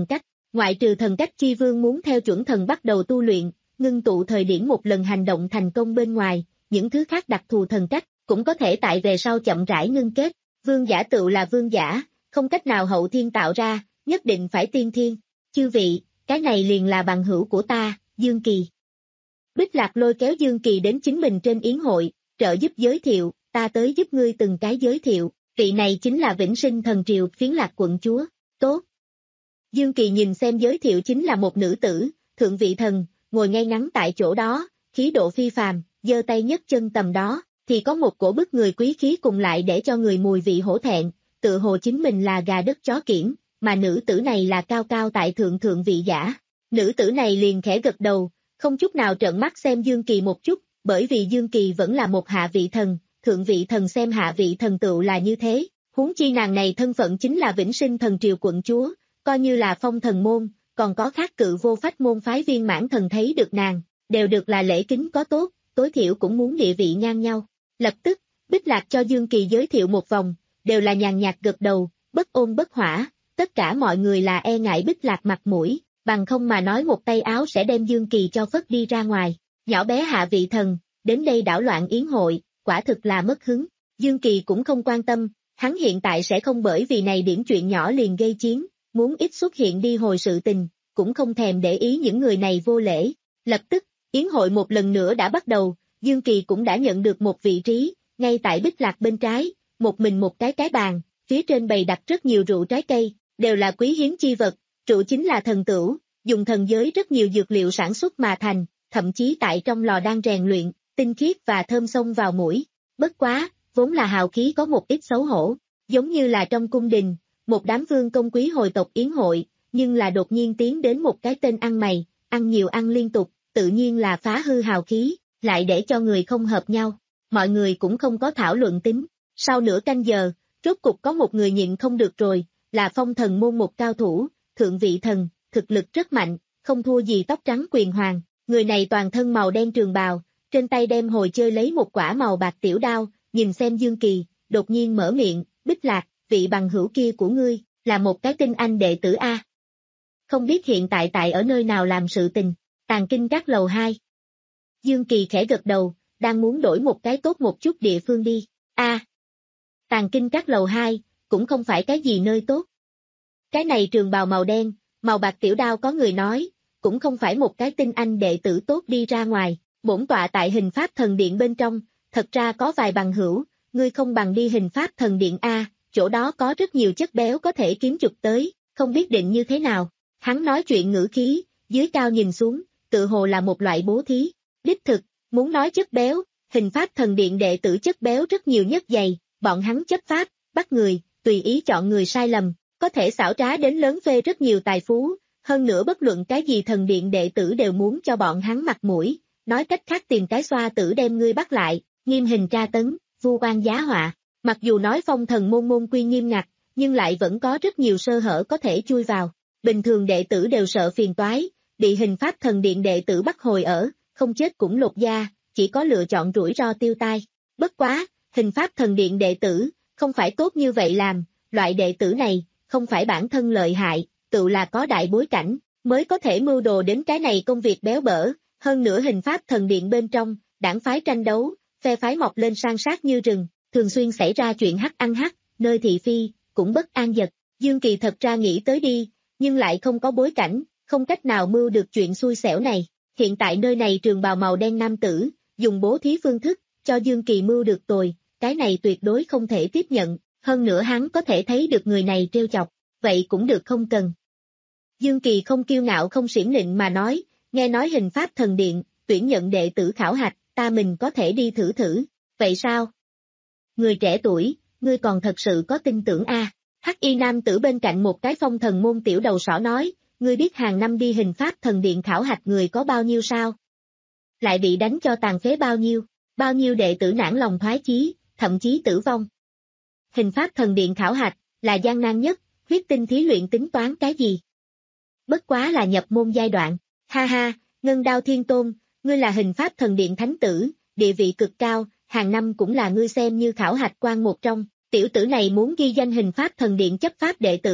Ngoại trừ thần cách chi vương muốn theo chuẩn thần bắt đầu tu luyện, ngưng tụ thời điểm một lần hành động thành công bên ngoài, những thứ khác đặc thù thần cách, cũng có thể tại về sau chậm rãi ngưng kết. Vương giả tựu là vương giả, không cách nào hậu thiên tạo ra, nhất định phải tiên thiên. Chư vị, cái này liền là bằng hữu của ta, Dương Kỳ. Bích Lạc lôi kéo Dương Kỳ đến chính mình trên yến hội, trợ giúp giới thiệu, ta tới giúp ngươi từng cái giới thiệu, vị này chính là Vĩnh Sinh Thần Triều Phiến Lạc quận chúa, tốt. Dương Kỳ nhìn xem giới thiệu chính là một nữ tử, thượng vị thần, ngồi ngay ngắn tại chỗ đó, khí độ phi phàm, giơ tay nhấc chân tầm đó, thì có một cổ bức người quý khí cùng lại để cho người mùi vị hổ thẹn, tự hồ chính mình là gà đất chó kiểng, mà nữ tử này là cao cao tại thượng thượng vị giả. Nữ tử này liền khẽ gật đầu, không chút nào trợn mắt xem Dương Kỳ một chút, bởi vì Dương Kỳ vẫn là một hạ vị thần, thượng vị thần xem hạ vị thần tựu là như thế, huống chi nàng này thân phận chính là Vĩnh Sinh Thần Triều quận chúa, coi như là phong thần môn, còn có khác cự vô phách môn phái viên mãn thần thấy được nàng, đều được là lễ kính có tốt, tối thiểu cũng muốn địa vị ngang nhau. Lập tức, Bích Lạc cho Dương Kỳ giới thiệu một vòng, đều là nhàn nhạt gật đầu, bất ôn bất hỏa, tất cả mọi người là e ngại Bích Lạc mặt mũi, bằng không mà nói một tay áo sẽ đem Dương Kỳ cho phất đi ra ngoài. Nhỏ bé hạ vị thần, đến đây đảo loạn yến hội, quả thực là mất hứng. Dương Kỳ cũng không quan tâm, hắn hiện tại sẽ không bởi vì này điểm chuyện nhỏ liền gây chiến, muốn ít xuất hiện đi hồi sự tình, cũng không thèm để ý những người này vô lễ. Lập tức, yến hội một lần nữa đã bắt đầu, Dương Kỳ cũng đã nhận được một vị trí, ngay tại Bích Lạc bên trái, một mình một cái cái bàn, phía trên bày đặt rất nhiều rượu trái cây, đều là quý hiếm chi vật, rượu chính là thần tửu, dùng thần giới rất nhiều dược liệu sản xuất mà thành, thậm chí tại trong lò đang rèn luyện, tinh khiết và thơm xông vào mũi. Bất quá, vốn là hào khí có một ít xấu hổ, giống như là trong cung đình, một đám vương công quý hồi tộc yến hội, nhưng là đột nhiên tiến đến một cái tên ăn mày, ăn nhiều ăn liên tục, tự nhiên là phá hư hào khí, lại để cho người không hợp nhau. Mọi người cũng không có thảo luận tính. Sau nửa canh giờ, rốt cục có một người nhịn không được rồi, là phong thần môn một cao thủ, thượng vị thần, thực lực rất mạnh, không thua gì tóc trắng quyền hoàng. Người này toàn thân màu đen trường bào, trên tay đem hồi chơi lấy một quả màu bạc tiểu đao, nhìn xem Dương Kỳ, đột nhiên mở miệng, Bích Lạc, vị bằng hữu kia của ngươi, là một cái tinh anh đệ tử A. Không biết hiện tại tại ở nơi nào làm sự tình, Tàng Kinh Các lầu hai. Dương Kỳ khẽ gật đầu, đang muốn đổi một cái tốt một chút địa phương đi. A. Tàng Kinh Các lầu hai, cũng không phải cái gì nơi tốt. Cái này trường bào màu đen, màu bạc tiểu đao có người nói, cũng không phải một cái tinh anh đệ tử tốt đi ra ngoài, bổn tọa tại Hình Pháp Thần Điện bên trong, thật ra có vài bằng hữu, ngươi không bằng đi Hình Pháp Thần Điện A, chỗ đó có rất nhiều chất béo có thể kiếm chụp tới, không biết định như thế nào. Hắn nói chuyện ngữ khí, dưới cao nhìn xuống, tự hồ là một loại bố thí. Đích thực, muốn nói chất béo, Hình Pháp Thần Điện đệ tử chất béo rất nhiều nhất dày, bọn hắn chấp pháp, bắt người, tùy ý chọn người sai lầm, có thể xảo trá đến lớn phê rất nhiều tài phú, hơn nữa bất luận cái gì thần điện đệ tử đều muốn cho bọn hắn mặt mũi, nói cách khác tìm cái xoa tử đem ngươi bắt lại, nghiêm hình tra tấn, vu oan giá họa. Mặc dù nói phong thần môn môn quy nghiêm ngặt, nhưng lại vẫn có rất nhiều sơ hở có thể chui vào. Bình thường đệ tử đều sợ phiền toái, bị Hình Pháp Thần Điện đệ tử bắt hồi ở, không chết cũng lột da, chỉ có lựa chọn rủi ro tiêu tai. Bất quá, Hình Pháp Thần Điện đệ tử, không phải tốt như vậy làm, loại đệ tử này, không phải bản thân lợi hại, tự là có đại bối cảnh, mới có thể mưu đồ đến cái này công việc béo bở. Hơn nữa Hình Pháp Thần Điện bên trong, đảng phái tranh đấu, phe phái mọc lên san sát như rừng, thường xuyên xảy ra chuyện hắc ăn hắc, nơi thị phi, cũng bất an giật. Dương Kỳ thật ra nghĩ tới đi, nhưng lại không có bối cảnh, không cách nào mưu được chuyện xui xẻo này. Hiện tại nơi này trường bào màu đen nam tử, dùng bố thí phương thức, cho Dương Kỳ mưu được tồi, cái này tuyệt đối không thể tiếp nhận, hơn nữa hắn có thể thấy được người này trêu chọc, vậy cũng được không cần. Dương Kỳ không kiêu ngạo không xiển nịnh mà nói, nghe nói Hình Pháp Thần Điện, tuyển nhận đệ tử khảo hạch, ta mình có thể đi thử thử, vậy sao? Người trẻ tuổi, ngươi còn thật sự có tin tưởng a? À? Hắc y nam tử bên cạnh một cái phong thần môn tiểu đầu sỏ nói, ngươi biết hàng năm đi Hình Pháp Thần Điện khảo hạch người có bao nhiêu sao? Lại bị đánh cho tàn phế bao nhiêu, bao nhiêu đệ tử nản lòng thoái chí, thậm chí tử vong. Hình Pháp Thần Điện khảo hạch, là gian nan nhất, huyết tinh thí luyện tính toán cái gì? Bất quá là nhập môn giai đoạn, ha ha, Ngân Đao Thiên Tôn, ngươi là Hình Pháp Thần Điện thánh tử, địa vị cực cao, hàng năm cũng là ngươi xem như khảo hạch quan một trong, tiểu tử này muốn ghi danh Hình Pháp Thần Điện chấp pháp đệ tử,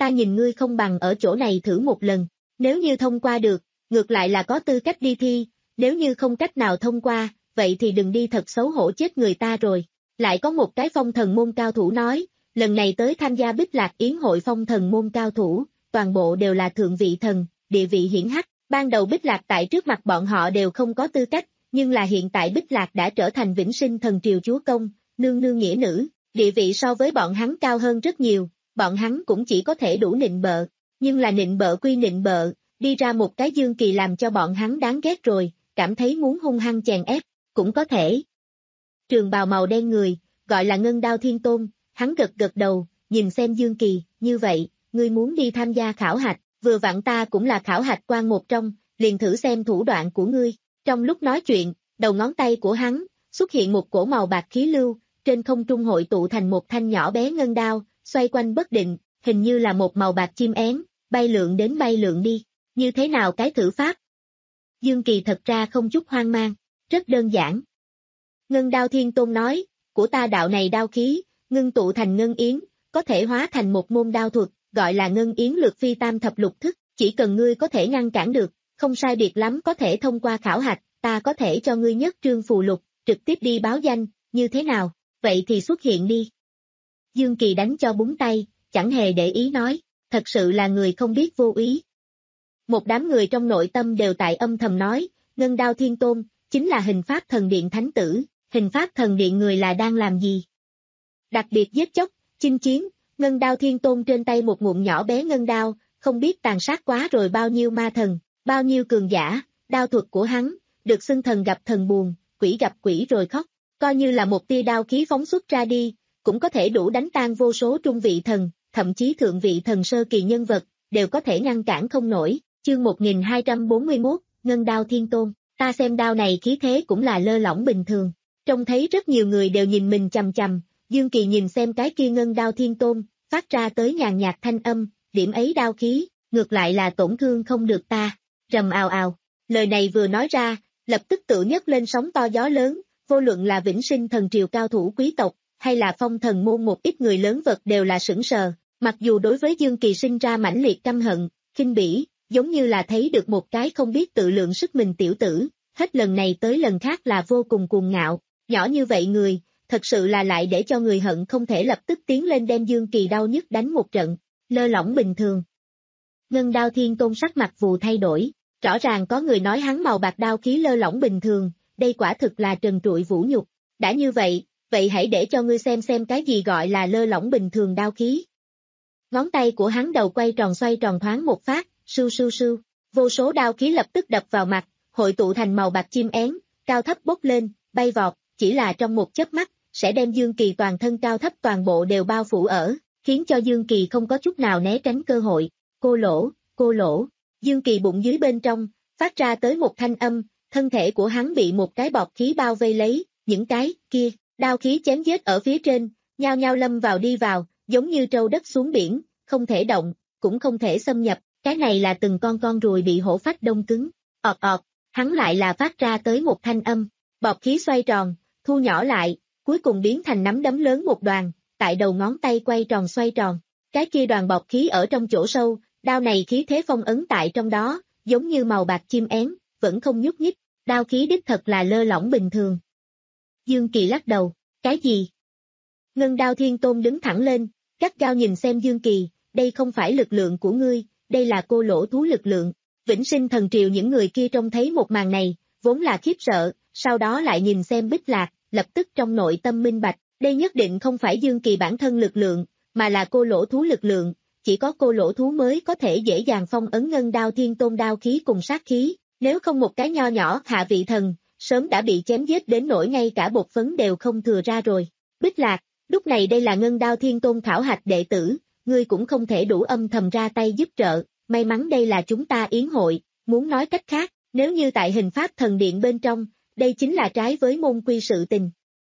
ta nhìn ngươi không bằng ở chỗ này thử một lần, nếu như thông qua được, ngược lại là có tư cách đi thi, nếu như không cách nào thông qua, vậy thì đừng đi thật xấu hổ chết người ta rồi. Lại có một cái phong thần môn cao thủ nói, lần này tới tham gia Bích Lạc Yến hội phong thần môn cao thủ, toàn bộ đều là thượng vị thần, địa vị hiển hách, ban đầu Bích Lạc tại trước mặt bọn họ đều không có tư cách, nhưng là hiện tại Bích Lạc đã trở thành vĩnh sinh thần triều chúa công, nương nương nghĩa nữ, địa vị so với bọn hắn cao hơn rất nhiều, bọn hắn cũng chỉ có thể đủ nịnh bợ, nhưng là nịnh bợ quy nịnh bợ, đi ra một cái Dương Kỳ làm cho bọn hắn đáng ghét rồi, cảm thấy muốn hung hăng chèn ép, cũng có thể. Trường bào màu đen người, gọi là Ngân Đao Thiên Tôn, hắn gật gật đầu, nhìn xem Dương Kỳ, như vậy, ngươi muốn đi tham gia khảo hạch, vừa vặn ta cũng là khảo hạch quan một trong, liền thử xem thủ đoạn của ngươi. Trong lúc nói chuyện, đầu ngón tay của hắn, xuất hiện một cổ màu bạc khí lưu, trên không trung hội tụ thành một thanh nhỏ bé ngân đao, xoay quanh bất định, hình như là một màu bạc chim én, bay lượn đến bay lượn đi, như thế nào cái thử pháp? Dương Kỳ thật ra không chút hoang mang, rất đơn giản. Ngân Đao Thiên Tôn nói, của ta đạo này đao khí, ngưng tụ thành ngân yến, có thể hóa thành một môn đao thuật, gọi là ngân yến lược phi tam thập lục thức, chỉ cần ngươi có thể ngăn cản được, không sai biệt lắm có thể thông qua khảo hạch, ta có thể cho ngươi nhất trương phù lục, trực tiếp đi báo danh, như thế nào, vậy thì xuất hiện đi. Dương Kỳ đánh cho búng tay, chẳng hề để ý nói, thật sự là người không biết vô ý. Một đám người trong nội tâm đều tại âm thầm nói, Ngân Đao Thiên Tôn, chính là hình pháp thần điện thánh tử, hình pháp thần điện người là đang làm gì? Đặc biệt giết chóc, chinh chiến, Ngân Đao Thiên Tôn trên tay một ngụm nhỏ bé ngân đao, không biết tàn sát quá rồi bao nhiêu ma thần, bao nhiêu cường giả, đao thuật của hắn, được xưng thần gặp thần buồn, quỷ gặp quỷ rồi khóc, coi như là một tia đao khí phóng xuất ra đi, cũng có thể đủ đánh tan vô số trung vị thần, thậm chí thượng vị thần sơ kỳ nhân vật, đều có thể ngăn cản không nổi. Chương một nghìn hai trăm bốn mươi mốt, Ngân Đao Thiên Tôn, ta xem đao này khí thế cũng là lơ lỏng bình thường, trông thấy rất nhiều người đều nhìn mình chằm chằm, Dương Kỳ nhìn xem cái kia Ngân Đao Thiên Tôn, phát ra tới nhàn nhạt thanh âm, điểm ấy đao khí, ngược lại là tổn thương không được ta, rầm ào ào, lời này vừa nói ra, lập tức tự nhấc lên sóng to gió lớn, vô luận là vĩnh sinh thần triều cao thủ quý tộc, hay là phong thần môn một ít người lớn vật đều là sững sờ, mặc dù đối với Dương Kỳ sinh ra mãnh liệt căm hận, khinh bỉ, giống như là thấy được một cái không biết tự lượng sức mình tiểu tử, hết lần này tới lần khác là vô cùng cuồng ngạo, nhỏ như vậy người, thật sự là lại để cho người hận không thể lập tức tiến lên đem Dương Kỳ đau nhức đánh một trận, lơ lỏng bình thường. Ngân Đao Thiên Tôn sắc mặt vù thay đổi, rõ ràng có người nói hắn màu bạc đao khí lơ lỏng bình thường, đây quả thực là trần trụi vũ nhục, đã như vậy, vậy hãy để cho ngươi xem xem cái gì gọi là lơ lỏng bình thường đao khí. Ngón tay của hắn đầu quay tròn xoay tròn thoáng một phát, sưu sưu sưu, vô số đao khí lập tức đập vào mặt, hội tụ thành màu bạc chim én, cao thấp bốc lên, bay vọt, chỉ là trong một chớp mắt, sẽ đem Dương Kỳ toàn thân cao thấp toàn bộ đều bao phủ ở, khiến cho Dương Kỳ không có chút nào né tránh cơ hội, cô lỗ, cô lỗ, Dương Kỳ bụng dưới bên trong, phát ra tới một thanh âm, thân thể của hắn bị một cái bọt khí bao vây lấy, những cái, kia, đao khí chém giết ở phía trên, nhao nhao lâm vào đi vào, giống như trâu đất xuống biển, không thể động, cũng không thể xâm nhập, cái này là từng con con ruồi bị hổ phách đông cứng, ọt ọt, hắn lại là phát ra tới một thanh âm, bọt khí xoay tròn, thu nhỏ lại, cuối cùng biến thành nắm đấm lớn một đoàn, tại đầu ngón tay quay tròn xoay tròn, cái kia đoàn bọt khí ở trong chỗ sâu, đao này khí thế phong ấn tại trong đó, giống như màu bạc chim én, vẫn không nhúc nhích, đao khí đích thật là lơ lỏng bình thường. Dương Kỳ lắc đầu, cái gì? Ngân Đao Thiên Tôn đứng thẳng lên, gắt gao nhìn xem Dương Kỳ, đây không phải lực lượng của ngươi, đây là cô lỗ thú lực lượng. Vĩnh sinh thần triều những người kia trông thấy một màn này, vốn là khiếp sợ, sau đó lại nhìn xem Bích Lạc, lập tức trong nội tâm minh bạch, đây nhất định không phải Dương Kỳ bản thân lực lượng, mà là cô lỗ thú lực lượng, chỉ có cô lỗ thú mới có thể dễ dàng phong ấn Ngân Đao Thiên Tôn đao khí cùng sát khí, nếu không một cái nho nhỏ hạ vị thần, sớm đã bị chém giết đến nỗi ngay cả bột phấn đều không thừa ra rồi. Bích Lạc, lúc này đây là Ngân Đao Thiên Tôn khảo hạch đệ tử, ngươi cũng không thể đủ âm thầm ra tay giúp trợ, may mắn đây là chúng ta yến hội, muốn nói cách khác, nếu như tại hình pháp thần điện bên trong, đây chính là trái với môn quy sự tình.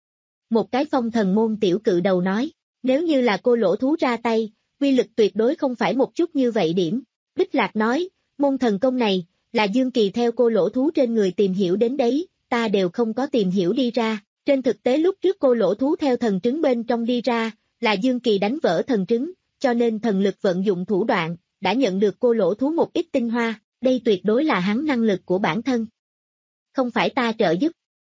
Một cái phong thần môn tiểu cự đầu nói, nếu như là cô lỗ thú ra tay, quy lực tuyệt đối không phải một chút như vậy điểm. Bích Lạc nói, môn thần công này, là Dương Kỳ theo cô lỗ thú trên người tìm hiểu đến đấy, ta đều không có tìm hiểu đi ra. Trên thực tế lúc trước cô lỗ thú theo thần trứng bên trong đi ra, là Dương Kỳ đánh vỡ thần trứng, cho nên thần lực vận dụng thủ đoạn, đã nhận được cô lỗ thú một ít tinh hoa, đây tuyệt đối là hắn năng lực của bản thân. Không phải ta trợ giúp.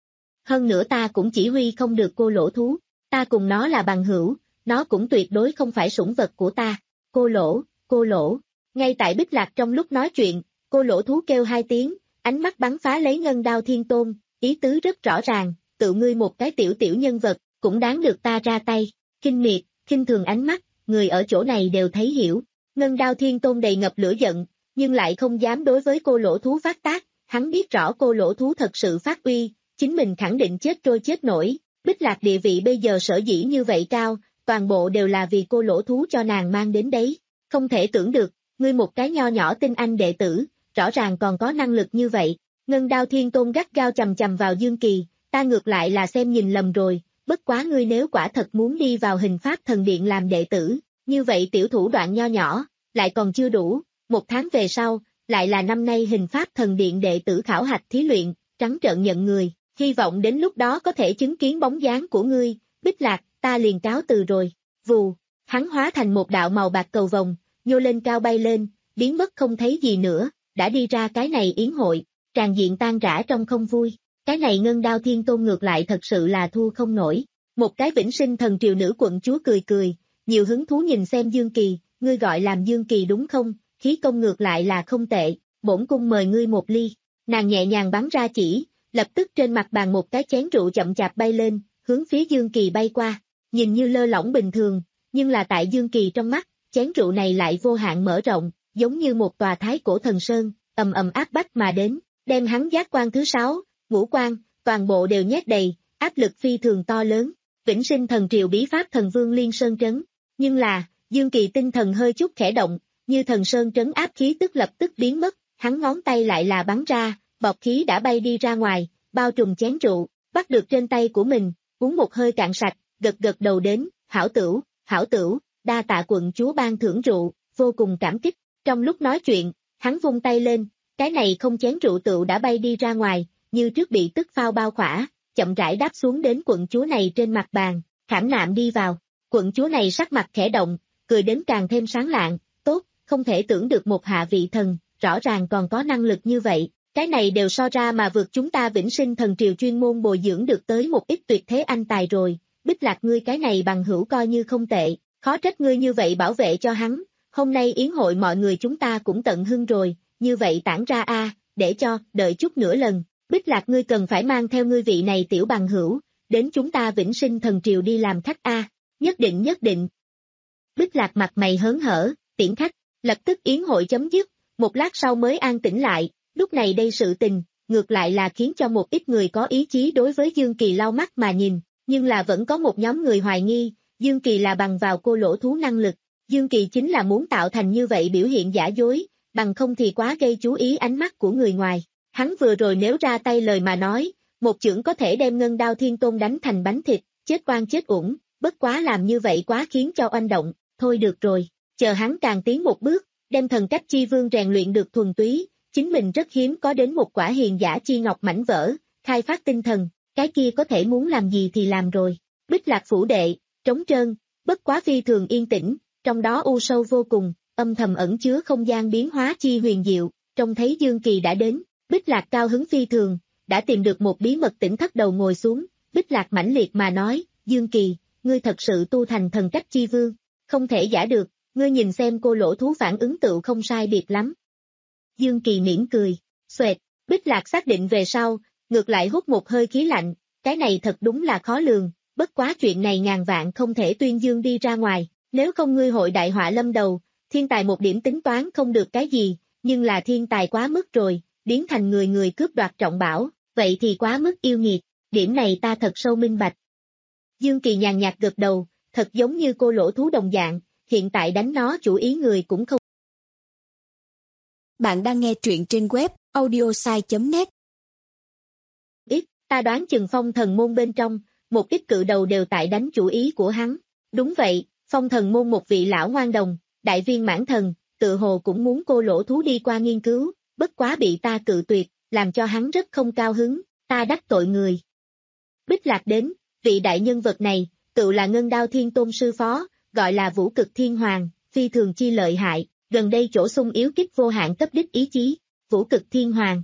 Hơn nữa ta cũng chỉ huy không được cô lỗ thú, ta cùng nó là bằng hữu, nó cũng tuyệt đối không phải sủng vật của ta. Cô lỗ, cô lỗ. Ngay tại Bích Lạc trong lúc nói chuyện, cô lỗ thú kêu hai tiếng, ánh mắt bắn phá lấy Ngân Đao Thiên Tôn, ý tứ rất rõ ràng, tự ngươi một cái tiểu tiểu nhân vật, cũng đáng được ta ra tay. Khinh miệt, khinh thường ánh mắt, người ở chỗ này đều thấy hiểu. Ngân Đao Thiên Tôn đầy ngập lửa giận, nhưng lại không dám đối với cô lỗ thú phát tác, hắn biết rõ cô lỗ thú thật sự phát uy, chính mình khẳng định chết trôi chết nổi. Bích Lạc địa vị bây giờ sở dĩ như vậy cao, toàn bộ đều là vì cô lỗ thú cho nàng mang đến đấy. Không thể tưởng được, ngươi một cái nho nhỏ tinh anh đệ tử, rõ ràng còn có năng lực như vậy. Ngân Đao Thiên Tôn gắt gao chầm chầm vào Dương Kỳ, ta ngược lại là xem nhìn lầm rồi, bất quá ngươi nếu quả thật muốn đi vào Hình Pháp Thần Điện làm đệ tử, như vậy tiểu thủ đoạn nho nhỏ, lại còn chưa đủ, một tháng về sau, lại là năm nay Hình Pháp Thần Điện đệ tử khảo hạch thí luyện, trắng trợn nhận người, hy vọng đến lúc đó có thể chứng kiến bóng dáng của ngươi. Bích Lạc, ta liền cáo từ rồi. Vù, hắn hóa thành một đạo màu bạc cầu vồng, nhô lên cao bay lên, biến mất không thấy gì nữa, đã đi ra cái này yến hội, tràn diện tan rã trong không vui. Cái này Ngân Đao Thiên Tôn ngược lại thật sự là thu không nổi. Một cái vĩnh sinh thần triều nữ quận chúa cười cười, nhiều hứng thú nhìn xem Dương Kỳ, ngươi gọi làm Dương Kỳ đúng không, khí công ngược lại là không tệ, bổn cung mời ngươi một ly. Nàng nhẹ nhàng bắn ra chỉ, lập tức trên mặt bàn một cái chén rượu chậm chạp bay lên, hướng phía Dương Kỳ bay qua, nhìn như lơ lỏng bình thường, nhưng là tại Dương Kỳ trong mắt, chén rượu này lại vô hạn mở rộng, giống như một tòa thái cổ thần sơn, ầm ầm áp bách mà đến, đem hắn giác quan thứ sáu, ngũ quan, toàn bộ đều nhét đầy, áp lực phi thường to lớn. Vĩnh sinh thần triều bí pháp thần vương liên sơn trấn, nhưng là, Dương Kỳ tinh thần hơi chút khẽ động, như thần sơn trấn áp khí tức lập tức biến mất, hắn ngón tay lại là bắn ra, bọt khí đã bay đi ra ngoài, bao trùm chén rượu, bắt được trên tay của mình, uống một hơi cạn sạch, gật gật đầu đến, hảo tửu, hảo tửu, đa tạ quận chúa ban thưởng rượu, vô cùng cảm kích. Trong lúc nói chuyện, hắn vung tay lên, cái này không chén rượu tựu đã bay đi ra ngoài, như trước bị tức phao bao khỏa, chậm rãi đáp xuống đến quận chúa này trên mặt bàn, khảm nạm đi vào. Quận chúa này sắc mặt khẽ động, cười đến càng thêm sáng lạng, tốt, không thể tưởng được một hạ vị thần, rõ ràng còn có năng lực như vậy, cái này đều so ra mà vượt chúng ta vĩnh sinh thần triều chuyên môn bồi dưỡng được tới một ít tuyệt thế anh tài rồi. Bích Lạc ngươi cái này bằng hữu coi như không tệ, khó trách ngươi như vậy bảo vệ cho hắn, hôm nay yến hội mọi người chúng ta cũng tận hưng rồi, như vậy tản ra a, để cho, đợi chút nữa lần, Bích Lạc ngươi cần phải mang theo ngươi vị này tiểu bằng hữu, đến chúng ta vĩnh sinh thần triều đi làm khách a, nhất định nhất định. Bích Lạc mặt mày hớn hở, tiễn khách, lập tức yến hội chấm dứt, một lát sau mới an tĩnh lại, lúc này đây sự tình, ngược lại là khiến cho một ít người có ý chí đối với Dương Kỳ lau mắt mà nhìn, nhưng là vẫn có một nhóm người hoài nghi, Dương Kỳ là bằng vào cô lỗ thú năng lực, Dương Kỳ chính là muốn tạo thành như vậy biểu hiện giả dối, bằng không thì quá gây chú ý ánh mắt của người ngoài. Hắn vừa rồi nếu ra tay lời mà nói, một chưởng có thể đem Ngân Đao Thiên Tôn đánh thành bánh thịt, chết oan chết uổng, bất quá làm như vậy quá khiến cho oanh động, thôi được rồi, chờ hắn càng tiến một bước, đem thần cách chi vương rèn luyện được thuần túy, chính mình rất hiếm có đến một quả hiền giả chi ngọc mảnh vỡ, khai phát tinh thần, cái kia có thể muốn làm gì thì làm rồi. Bích Lạc phủ đệ, trống trơn, bất quá phi thường yên tĩnh, trong đó u sâu vô cùng, âm thầm ẩn chứa không gian biến hóa chi huyền diệu, trông thấy Dương Kỳ đã đến, Bích Lạc cao hứng phi thường, đã tìm được một bí mật tỉnh thất đầu ngồi xuống, Bích Lạc mãnh liệt mà nói, Dương Kỳ, ngươi thật sự tu thành thần cách chi vương, không thể giả được, ngươi nhìn xem cô lỗ thú phản ứng tựu không sai biệt lắm. Dương Kỳ mỉm cười, xoẹt, Bích Lạc xác định về sau, ngược lại hút một hơi khí lạnh, cái này thật đúng là khó lường, bất quá chuyện này ngàn vạn không thể tuyên dương đi ra ngoài, nếu không ngươi hội đại họa lâm đầu, thiên tài một điểm tính toán không được cái gì, nhưng là thiên tài quá mức rồi, biến thành người người cướp đoạt trọng bảo, vậy thì quá mức yêu nghiệt, điểm này ta thật sâu minh bạch. Dương Kỳ nhàn nhạt gật đầu, thật giống như cô lỗ thú đồng dạng, hiện tại đánh nó chủ ý người cũng không. Bạn đang nghe truyện trên web audiosai chấm net. Ít, ta đoán chừng phong thần môn bên trong, một ít cự đầu đều tại đánh chủ ý của hắn. Đúng vậy, phong thần môn một vị lão ngoan đồng, đại viên mãn thần, tự hồ cũng muốn cô lỗ thú đi qua nghiên cứu, bất quá bị ta cự tuyệt, làm cho hắn rất không cao hứng, ta đắc tội người. Bích Lạc đến, vị đại nhân vật này, tự là Ngân Đao Thiên Tôn sư phó, gọi là Vũ Cực Thiên Hoàng, phi thường chi lợi hại, gần đây chỗ sung yếu kích vô hạn cấp đích ý chí, vũ cực thiên hoàng.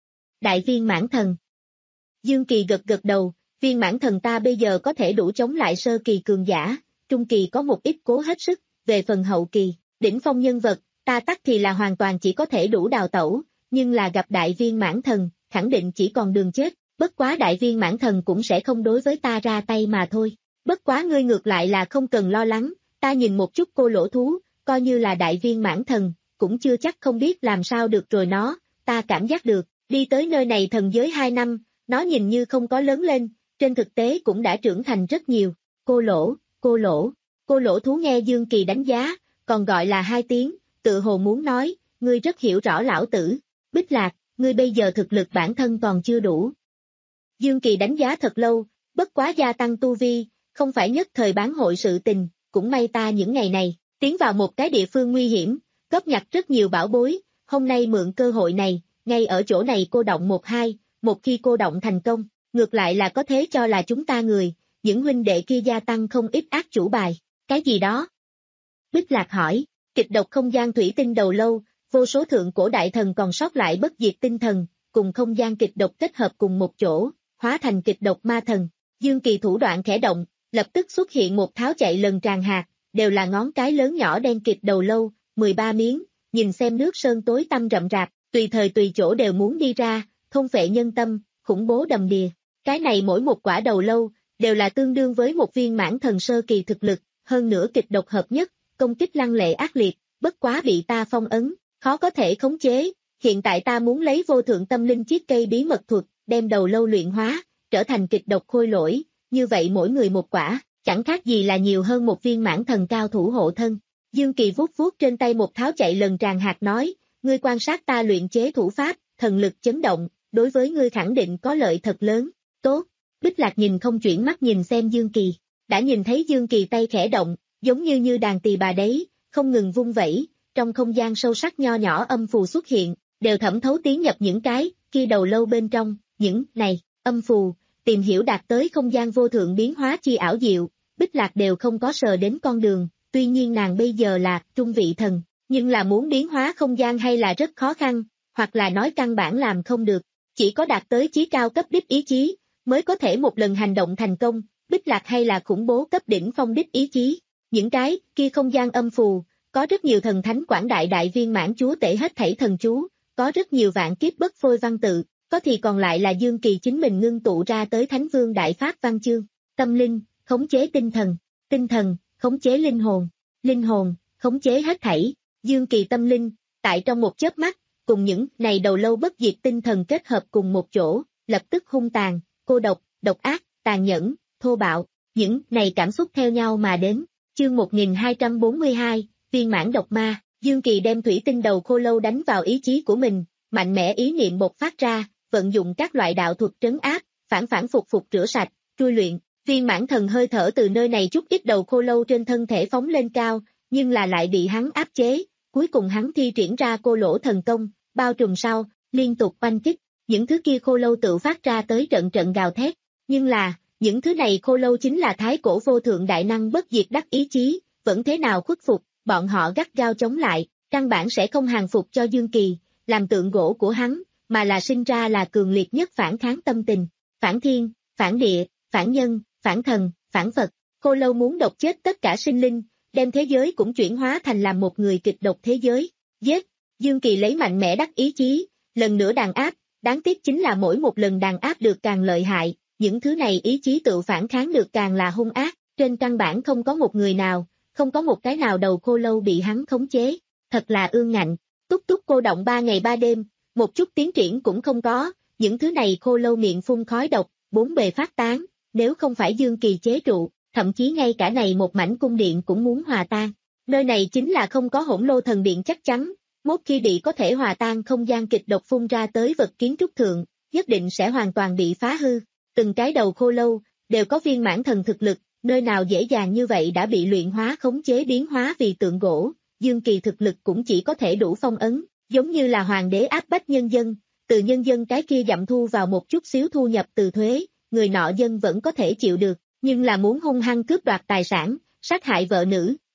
Đại viên mãn thần. Dương Kỳ gật gật đầu, viên mãn thần ta bây giờ có thể đủ chống lại sơ kỳ cường giả, trung kỳ có một ít cố hết sức, về phần hậu kỳ, đỉnh phong nhân vật, ta tắc thì là hoàn toàn chỉ có thể đủ đào tẩu, nhưng là gặp đại viên mãn thần, khẳng định chỉ còn đường chết, bất quá đại viên mãn thần cũng sẽ không đối với ta ra tay mà thôi. Bất quá ngươi ngược lại là không cần lo lắng, ta nhìn một chút cô lỗ thú, coi như là đại viên mãn thần, cũng chưa chắc không biết làm sao được rồi nó, ta cảm giác được, đi tới nơi này thần giới hai năm, nó nhìn như không có lớn lên, trên thực tế cũng đã trưởng thành rất nhiều. Cô lỗ, cô lỗ, cô lỗ thú nghe Dương Kỳ đánh giá, còn gọi là hai tiếng, tự hồ muốn nói, ngươi rất hiểu rõ lão tử, Bích Lạc, ngươi bây giờ thực lực bản thân còn chưa đủ. Dương Kỳ đánh giá thật lâu, bất quá gia tăng tu vi, không phải nhất thời bán hội sự tình, cũng may ta những ngày này, tiến vào một cái địa phương nguy hiểm, góp nhặt rất nhiều bảo bối, hôm nay mượn cơ hội này, ngay ở chỗ này cô động một hai, một khi cô động thành công, ngược lại là có thế cho là chúng ta người, những huynh đệ kia gia tăng không ít ác chủ bài, cái gì đó? Bích Lạc hỏi, kịch độc không gian thủy tinh đầu lâu, vô số thượng cổ đại thần còn sót lại bất diệt tinh thần, cùng không gian kịch độc kết hợp cùng một chỗ, hóa thành kịch độc ma thần. Dương Kỳ thủ đoạn khẽ động, lập tức xuất hiện một tháo chạy lần tràn hạt, đều là ngón cái lớn nhỏ đen kịt đầu lâu, mười ba miếng, nhìn xem nước sơn tối tăm rậm rạp, tùy thời tùy chỗ đều muốn đi ra, thôn phệ nhân tâm, khủng bố đầm đìa. Cái này mỗi một quả đầu lâu, đều là tương đương với một viên mãn thần sơ kỳ thực lực, hơn nữa kịch độc hợp nhất, công kích lăng lệ ác liệt, bất quá bị ta phong ấn, khó có thể khống chế. Hiện tại ta muốn lấy vô thượng tâm linh chiếc cây bí mật thuật, đem đầu lâu luyện hóa, trở thành kịch độc khôi lỗi, như vậy mỗi người một quả, chẳng khác gì là nhiều hơn một viên mãn thần cao thủ hộ thân. Dương Kỳ vuốt vuốt trên tay một tháo chạy lần tràn hạt nói, ngươi quan sát ta luyện chế thủ pháp, thần lực chấn động, đối với ngươi khẳng định có lợi thật lớn, tốt. Bích Lạc nhìn không chuyển mắt nhìn xem Dương Kỳ, đã nhìn thấy Dương Kỳ tay khẽ động, giống như như đàn tỳ bà đấy, không ngừng vung vẩy, trong không gian sâu sắc nho nhỏ âm phù xuất hiện, đều thẩm thấu tiến nhập những cái kia đầu lâu bên trong, những này âm phù, tìm hiểu đạt tới không gian vô thượng biến hóa chi ảo diệu, Bích Lạc đều không có sờ đến con đường, tuy nhiên nàng bây giờ là trung vị thần, nhưng là muốn biến hóa không gian hay là rất khó khăn, hoặc là nói căn bản làm không được, chỉ có đạt tới chí cao cấp đích ý chí, mới có thể một lần hành động thành công, Bích Lạc hay là khủng bố cấp đỉnh phong đích ý chí, những cái kia không gian âm phù, có rất nhiều thần thánh quảng đại đại viên mãn chúa tể hết thảy thần chú, có rất nhiều vạn kiếp bất phôi văn tự, có thì còn lại là Dương Kỳ chính mình ngưng tụ ra tới Thánh Vương Đại Pháp văn chương, tâm linh, khống chế tinh thần, tinh thần, khống chế linh hồn, linh hồn, khống chế hết thảy, Dương Kỳ tâm linh, tại trong một chớp mắt, cùng những này đầu lâu bất diệt tinh thần kết hợp cùng một chỗ, lập tức hung tàn, cô độc, độc ác, tàn nhẫn, thô bạo, những này cảm xúc theo nhau mà đến. Chương một nghìn hai trăm bốn mươi hai, viên mãn độc ma, Dương Kỳ đem thủy tinh đầu khô lâu đánh vào ý chí của mình, mạnh mẽ ý niệm bộc phát ra, vận dụng các loại đạo thuật trấn áp, phản phản phục phục rửa sạch, trui luyện, viên mãn thần hơi thở từ nơi này chút ít đầu khô lâu trên thân thể phóng lên cao, nhưng là lại bị hắn áp chế, cuối cùng hắn thi triển ra cô lỗ thần công, bao trùm sau, liên tục oanh kích, những thứ kia khô lâu tự phát ra tới trận trận gào thét, nhưng là, những thứ này khô lâu chính là thái cổ vô thượng đại năng bất diệt đắc ý chí, vẫn thế nào khuất phục, bọn họ gắt gao chống lại, căn bản sẽ không hàng phục cho Dương Kỳ, làm tượng gỗ của hắn, mà là sinh ra là cường liệt nhất phản kháng tâm tình, phản thiên, phản địa, phản nhân, phản thần, phản Phật, khô lâu muốn độc chết tất cả sinh linh, đem thế giới cũng chuyển hóa thành làm một người kịch độc thế giới, giết, Dương Kỳ lấy mạnh mẽ đắc ý chí, lần nữa đàn áp, đáng tiếc chính là mỗi một lần đàn áp được càng lợi hại, những thứ này ý chí tự phản kháng được càng là hung ác, trên căn bản không có một người nào, không có một cái nào đầu khô lâu bị hắn khống chế, thật là ương ngạnh, túc túc cô động ba ngày ba đêm, một chút tiến triển cũng không có, những thứ này khô lâu miệng phun khói độc, bốn bề phát tán, nếu không phải Dương Kỳ chế trụ, thậm chí ngay cả này một mảnh cung điện cũng muốn hòa tan, nơi này chính là không có hỗn lô thần điện chắc chắn, mốt khi bị có thể hòa tan không gian kịch độc phun ra tới vật kiến trúc thượng, nhất định sẽ hoàn toàn bị phá hư, từng cái đầu khô lâu, đều có viên mãn thần thực lực, nơi nào dễ dàng như vậy đã bị luyện hóa khống chế biến hóa vì tượng gỗ, Dương Kỳ thực lực cũng chỉ có thể đủ phong ấn, giống như là hoàng đế áp bách nhân dân, từ nhân dân cái kia dặm thu vào một chút xíu thu nhập từ thuế, người nọ dân vẫn có thể chịu được, nhưng là muốn hung hăng cướp đoạt tài sản, sát hại vợ nữ,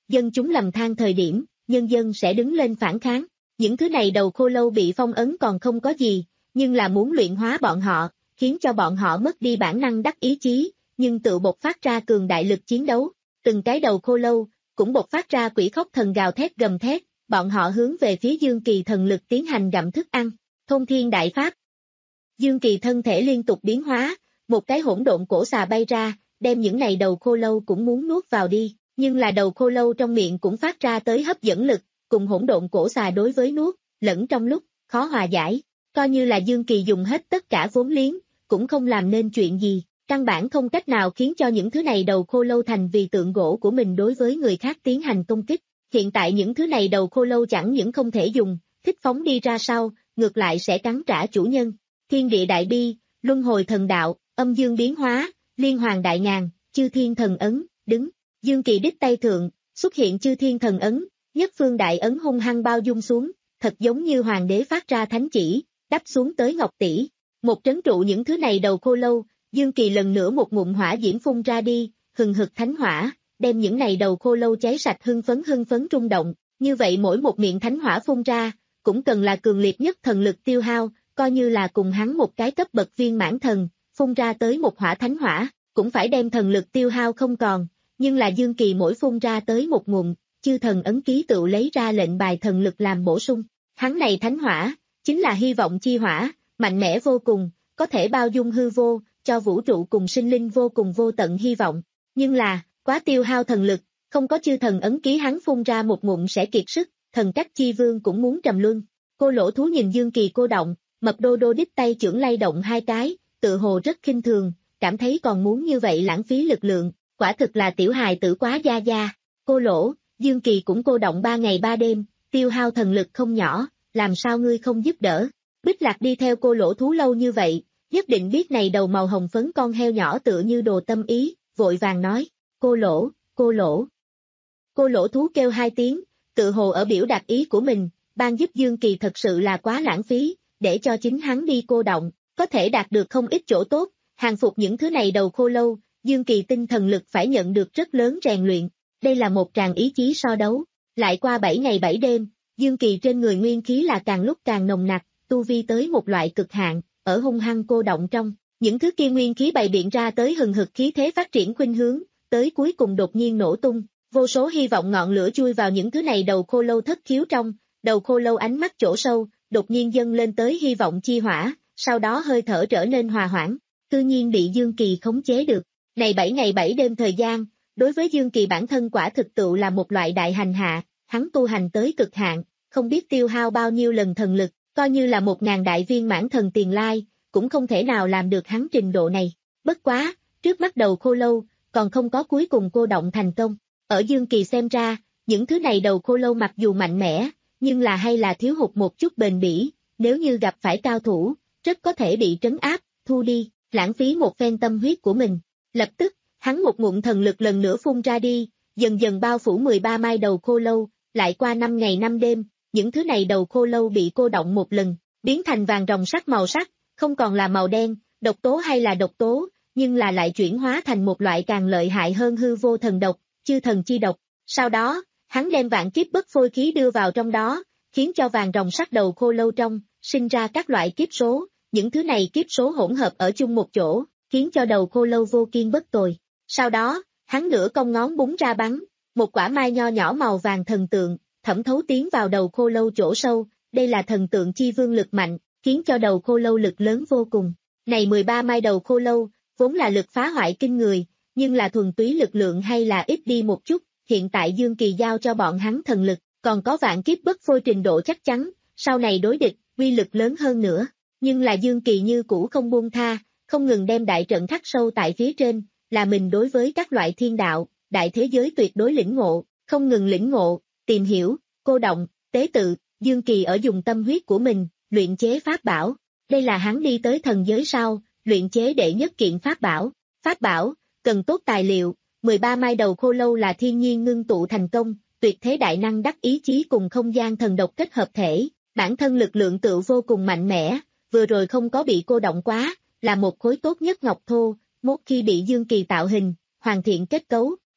dân chúng lầm than thời điểm, nhân dân sẽ đứng lên phản kháng. Những thứ này đầu khô lâu bị phong ấn còn không có gì, nhưng là muốn luyện hóa bọn họ, khiến cho bọn họ mất đi bản năng đắc ý chí, nhưng tự bộc phát ra cường đại lực chiến đấu. Từng cái đầu khô lâu cũng bộc phát ra quỷ khóc thần gào thét gầm thét, bọn họ hướng về phía Dương Kỳ thần lực tiến hành gặm thức ăn. Thông thiên đại pháp. Dương Kỳ thân thể liên tục biến hóa, một cái hỗn độn cổ xà bay ra, đem những này đầu khô lâu cũng muốn nuốt vào đi, nhưng là đầu khô lâu trong miệng cũng phát ra tới hấp dẫn lực, cùng hỗn độn cổ xà đối với nuốt, lẫn trong lúc, khó hòa giải, coi như là Dương Kỳ dùng hết tất cả vốn liếng, cũng không làm nên chuyện gì, căn bản không cách nào khiến cho những thứ này đầu khô lâu thành vì tượng gỗ của mình đối với người khác tiến hành công kích. Hiện tại những thứ này đầu khô lâu chẳng những không thể dùng, thích phóng đi ra sau, ngược lại sẽ cắn trả chủ nhân. Thiên địa đại bi, luân hồi thần đạo, âm dương biến hóa, liên hoàng đại ngàn, chư thiên thần ấn, đứng. Dương Kỳ đích tay thượng, xuất hiện chư thiên thần ấn, nhất phương đại ấn hung hăng bao dung xuống, thật giống như hoàng đế phát ra thánh chỉ, đắp xuống tới ngọc tỷ. Một trấn trụ những thứ này đầu khô lâu, Dương Kỳ lần nữa một ngụm hỏa diễm phun ra đi, hừng hực thánh hỏa, đem những này đầu khô lâu cháy sạch hưng phấn hưng phấn rung động, như vậy mỗi một miệng thánh hỏa phun ra, cũng cần là cường liệt nhất thần lực tiêu hao, coi như là cùng hắn một cái cấp bậc viên mãn thần, phun ra tới một hỏa thánh hỏa, cũng phải đem thần lực tiêu hao không còn, nhưng là Dương Kỳ mỗi phun ra tới một ngụm, chư thần ấn ký tự lấy ra lệnh bài thần lực làm bổ sung, hắn này thánh hỏa, chính là hy vọng chi hỏa, mạnh mẽ vô cùng, có thể bao dung hư vô, cho vũ trụ cùng sinh linh vô cùng vô tận hy vọng, nhưng là, quá tiêu hao thần lực, không có chư thần ấn ký hắn phun ra một ngụm sẽ kiệt sức, thần cách chi vương cũng muốn trầm luân. Cô lỗ thú nhìn Dương Kỳ cô động, mập đô đô đích tay trưởng lay động hai cái, tự hồ rất khinh thường, cảm thấy còn muốn như vậy lãng phí lực lượng, quả thực là tiểu hài tử quá gia gia. Cô lỗ, Dương Kỳ cũng cô động ba ngày ba đêm, tiêu hao thần lực không nhỏ, làm sao ngươi không giúp đỡ? Bích Lạc đi theo cô lỗ thú lâu như vậy, nhất định biết này đầu màu hồng phấn con heo nhỏ tựa như đồ tâm ý, vội vàng nói, cô lỗ, cô lỗ. Cô lỗ thú kêu hai tiếng, tự hồ ở biểu đạt ý của mình, ban giúp Dương Kỳ thật sự là quá lãng phí, để cho chính hắn đi cô động, có thể đạt được không ít chỗ tốt, hàng phục những thứ này đầu khô lâu, Dương Kỳ tinh thần lực phải nhận được rất lớn rèn luyện, đây là một tràng ý chí so đấu, lại qua bảy ngày bảy đêm, Dương Kỳ trên người nguyên khí là càng lúc càng nồng nặc, tu vi tới một loại cực hạn, ở hung hăng cô động trong, những thứ kia nguyên khí bày biện ra tới hừng hực khí thế phát triển khuynh hướng, tới cuối cùng đột nhiên nổ tung, vô số hy vọng ngọn lửa chui vào những thứ này đầu khô lâu thất khiếu trong, đầu khô lâu ánh mắt chỗ sâu, đột nhiên dâng lên tới hy vọng chi hỏa, sau đó hơi thở trở nên hòa hoãn, tự nhiên bị Dương Kỳ khống chế được. Này bảy ngày bảy đêm thời gian, đối với Dương Kỳ bản thân quả thực tựu là một loại đại hành hạ, hắn tu hành tới cực hạn, không biết tiêu hao bao nhiêu lần thần lực, coi như là một ngàn đại viên mãn thần tiền lai, cũng không thể nào làm được hắn trình độ này. Bất quá, trước mắt đầu khô lâu, còn không có cuối cùng cô động thành công. Ở Dương Kỳ xem ra, những thứ này đầu khô lâu mặc dù mạnh mẽ, nhưng là hay là thiếu hụt một chút bền bỉ, nếu như gặp phải cao thủ, rất có thể bị trấn áp, thu đi, lãng phí một phen tâm huyết của mình. Lập tức, hắn một ngụm thần lực lần nữa phun ra đi, dần dần bao phủ mười ba mai đầu khô lâu, lại qua năm ngày năm đêm, những thứ này đầu khô lâu bị cô động một lần, biến thành vàng ròng sắc màu sắc, không còn là màu đen, độc tố hay là độc tố, nhưng là lại chuyển hóa thành một loại càng lợi hại hơn hư vô thần độc, chư thần chi độc. Sau đó, hắn đem vạn kiếp bất phôi khí đưa vào trong đó, khiến cho vàng ròng sắc đầu khô lâu trong, sinh ra các loại kiếp số, những thứ này kiếp số hỗn hợp ở chung một chỗ, khiến cho đầu khô lâu vô kiên bất tồi. Sau đó, hắn nửa cong ngón búng ra bắn, một quả mai nho nhỏ màu vàng thần tượng, thẩm thấu tiến vào đầu khô lâu chỗ sâu, đây là thần tượng chi vương lực mạnh, khiến cho đầu khô lâu lực lớn vô cùng. Này mười ba mai đầu khô lâu, vốn là lực phá hoại kinh người, nhưng là thuần túy lực lượng hay là ít đi một chút, hiện tại Dương Kỳ giao cho bọn hắn thần lực, còn có vạn kiếp bất phôi trình độ chắc chắn, sau này đối địch, uy lực lớn hơn nữa. Nhưng là Dương Kỳ như cũ không buông tha, không ngừng đem đại trận khắc sâu tại phía trên, là mình đối với các loại thiên đạo, đại thế giới tuyệt đối lĩnh ngộ, không ngừng lĩnh ngộ, tìm hiểu, cô động, tế tự, Dương Kỳ ở dùng tâm huyết của mình, luyện chế pháp bảo. Đây là hắn đi tới thần giới sau, luyện chế đệ nhất kiện pháp bảo. Pháp bảo, cần tốt tài liệu, mười ba mai đầu khô lâu là thiên nhiên ngưng tụ thành công, tuyệt thế đại năng đắc ý chí cùng không gian thần độc kết hợp thể, bản thân lực lượng tự vô cùng mạnh mẽ, vừa rồi không có bị cô động quá, là một khối tốt nhất ngọc thô, một khi bị Dương Kỳ tạo hình, hoàn thiện kết cấu,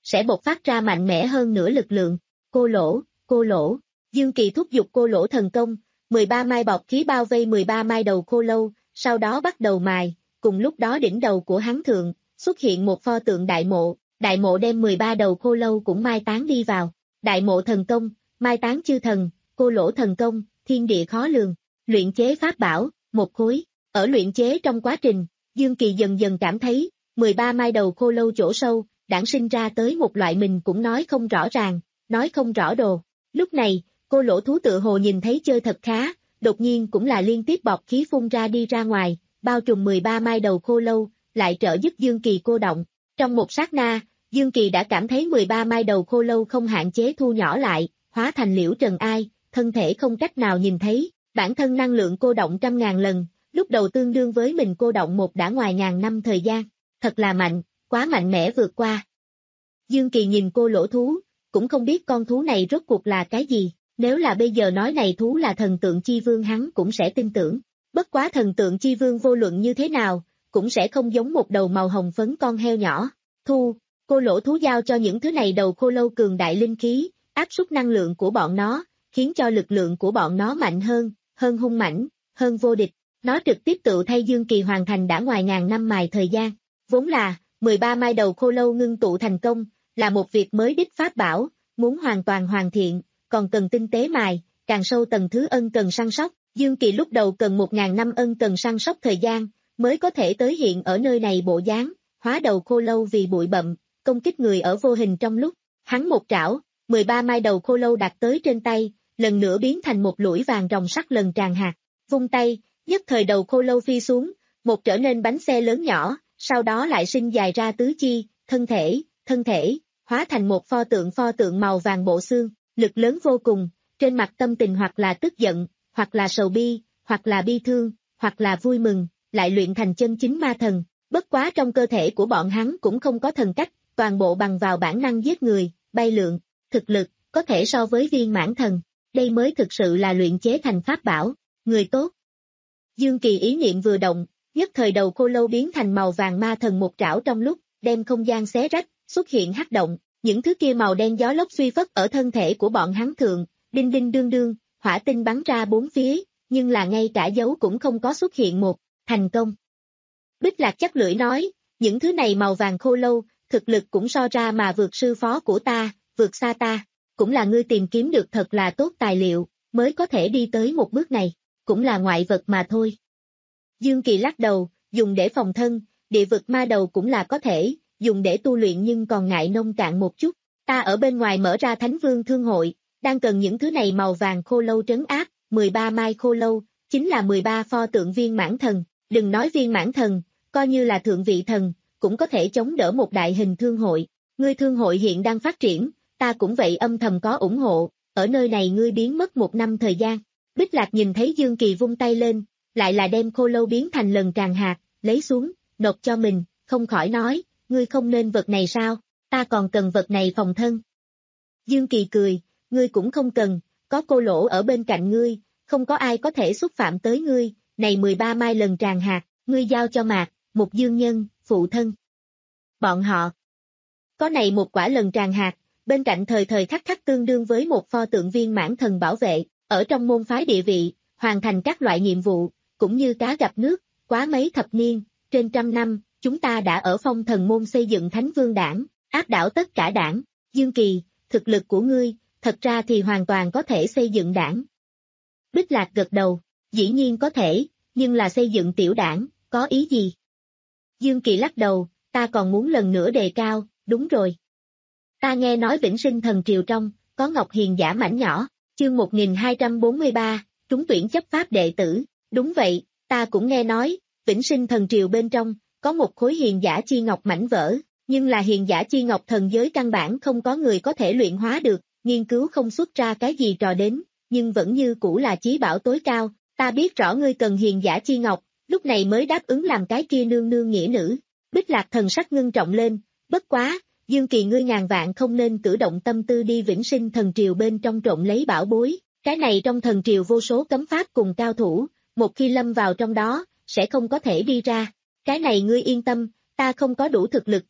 sẽ bộc phát ra mạnh mẽ hơn nữa lực lượng. Cô lỗ, cô lỗ, Dương Kỳ thúc giục cô lỗ thần công, mười ba mai bọt khí bao vây mười ba mai đầu khô lâu, sau đó bắt đầu mài, cùng lúc đó đỉnh đầu của hắn thượng, xuất hiện một pho tượng đại mộ, đại mộ đem mười ba đầu khô lâu cũng mai táng đi vào. Đại mộ thần công, mai táng chư thần, cô lỗ thần công, thiên địa khó lường, luyện chế pháp bảo, một khối. Ở luyện chế trong quá trình, Dương Kỳ dần dần cảm thấy, mười ba mai đầu khô lâu chỗ sâu, đản sinh ra tới một loại mình cũng nói không rõ ràng, nói không rõ đồ. Lúc này, cô lỗ thú tự hồ nhìn thấy chơi thật khá, đột nhiên cũng là liên tiếp bọt khí phun ra đi ra ngoài, bao trùm mười ba mai đầu khô lâu, lại trợ giúp Dương Kỳ cô động. Trong một sát na, Dương Kỳ đã cảm thấy mười ba mai đầu khô lâu không hạn chế thu nhỏ lại, hóa thành liễu trần ai, thân thể không cách nào nhìn thấy, bản thân năng lượng cô động trăm ngàn lần, lúc đầu tương đương với mình cô động một đã ngoài ngàn năm thời gian, thật là mạnh, quá mạnh mẽ vượt qua. Dương Kỳ nhìn cô lỗ thú, cũng không biết con thú này rốt cuộc là cái gì, nếu là bây giờ nói này thú là thần tượng chi vương hắn cũng sẽ tin tưởng, bất quá thần tượng chi vương vô luận như thế nào, cũng sẽ không giống một đầu màu hồng phấn con heo nhỏ. Thu, cô lỗ thú giao cho những thứ này đầu khô lâu cường đại linh khí, áp suất năng lượng của bọn nó, khiến cho lực lượng của bọn nó mạnh hơn, hơn hung mãnh, hơn vô địch. Nó trực tiếp tự thay Dương Kỳ hoàn thành đã ngoài ngàn năm mài thời gian. Vốn là, mười ba mai đầu khô lâu ngưng tụ thành công, là một việc mới đích pháp bảo, muốn hoàn toàn hoàn thiện, còn cần tinh tế mài, càng sâu tầng thứ ân cần săn sóc. Dương Kỳ lúc đầu cần một ngàn năm ân cần săn sóc thời gian, mới có thể tới hiện ở nơi này bộ dáng, hóa đầu khô lâu vì bụi bặm, công kích người ở vô hình trong lúc. Hắn một trảo, mười ba mai đầu khô lâu đặt tới trên tay, lần nữa biến thành một lũi vàng ròng sắt lần tràn hạt. Vung tay, nhất thời đầu khô lâu phi xuống, một trở nên bánh xe lớn nhỏ, sau đó lại sinh dài ra tứ chi, thân thể, thân thể, hóa thành một pho tượng pho tượng màu vàng bộ xương, lực lớn vô cùng, trên mặt tâm tình hoặc là tức giận, hoặc là sầu bi, hoặc là bi thương, hoặc là vui mừng, lại luyện thành chân chính ma thần. Bất quá trong cơ thể của bọn hắn cũng không có thần cách, toàn bộ bằng vào bản năng giết người, bay lượn, thực lực, có thể so với viên mãn thần. Đây mới thực sự là luyện chế thành pháp bảo, người tốt. Dương Kỳ ý niệm vừa động, nhất thời đầu khô lâu biến thành màu vàng ma thần một trảo trong lúc, đem không gian xé rách, xuất hiện hắc động, những thứ kia màu đen gió lốc suy phất ở thân thể của bọn hắn thượng, đinh đinh đương đương, hỏa tinh bắn ra bốn phía, nhưng là ngay cả dấu cũng không có xuất hiện một, thành công. Bích Lạc chắc lưỡi nói, những thứ này màu vàng khô lâu, thực lực cũng so ra mà vượt sư phó của ta, vượt xa ta, cũng là ngươi tìm kiếm được thật là tốt tài liệu, mới có thể đi tới một bước này, cũng là ngoại vật mà thôi. Dương Kỳ lắc đầu, dùng để phòng thân, địa vực ma đầu cũng là có thể, dùng để tu luyện nhưng còn ngại nông cạn một chút, ta ở bên ngoài mở ra Thánh Vương Thương Hội, đang cần những thứ này màu vàng khô lâu trấn áp, mười ba mai khô lâu, chính là mười ba pho tượng viên mãn thần, đừng nói viên mãn thần, coi như là thượng vị thần, cũng có thể chống đỡ một đại hình thương hội, ngươi thương hội hiện đang phát triển, ta cũng vậy âm thầm có ủng hộ, ở nơi này ngươi biến mất một năm thời gian. Bích Lạc nhìn thấy Dương Kỳ vung tay lên, lại là đem khô lâu biến thành lần tràn hạt, lấy xuống, nộp cho mình, không khỏi nói, ngươi không nên vật này sao, ta còn cần vật này phòng thân. Dương Kỳ cười, ngươi cũng không cần, có cô lỗ ở bên cạnh ngươi, không có ai có thể xúc phạm tới ngươi, này mười ba mai lần tràn hạt, ngươi giao cho Mạc, một dương nhân, phụ thân. Bọn họ có này một quả lần tràn hạt, bên cạnh thời thời khắc khắc tương đương với một pho tượng viên mãn thần bảo vệ, ở trong môn phái địa vị, hoàn thành các loại nhiệm vụ, cũng như cá gặp nước, quá mấy thập niên, trên trăm năm, chúng ta đã ở phong thần môn xây dựng Thánh Vương Đảng, áp đảo tất cả đảng. Dương Kỳ, thực lực của ngươi, thật ra thì hoàn toàn có thể xây dựng đảng. Bích Lạc gật đầu, dĩ nhiên có thể, nhưng là xây dựng tiểu đảng, có ý gì? Dương Kỳ lắc đầu, ta còn muốn lần nữa đề cao, đúng rồi. Ta nghe nói Vĩnh Sinh Thần Triều trong, có Ngọc Hiền giả mảnh nhỏ, chương một nghìn hai trăm bốn mươi ba, trúng tuyển chấp pháp đệ tử, đúng vậy, ta cũng nghe nói, Vĩnh Sinh Thần Triều bên trong, có một khối hiền giả chi ngọc mảnh vỡ, nhưng là hiền giả chi ngọc thần giới căn bản không có người có thể luyện hóa được, nghiên cứu không xuất ra cái gì trò đến, nhưng vẫn như cũ là chí bảo tối cao, ta biết rõ ngươi cần hiền giả chi ngọc, lúc này mới đáp ứng làm cái kia nương nương nghĩa nữ. Bích Lạc thần sắc ngưng trọng lên, bất quá, Dương Kỳ ngươi ngàn vạn không nên cử động tâm tư đi Vĩnh Sinh Thần Triều bên trong trộn lấy bảo bối, cái này trong thần triều vô số cấm pháp cùng cao thủ, một khi lâm vào trong đó, sẽ không có thể đi ra. Cái này ngươi yên tâm, ta không có đủ thực lực trước,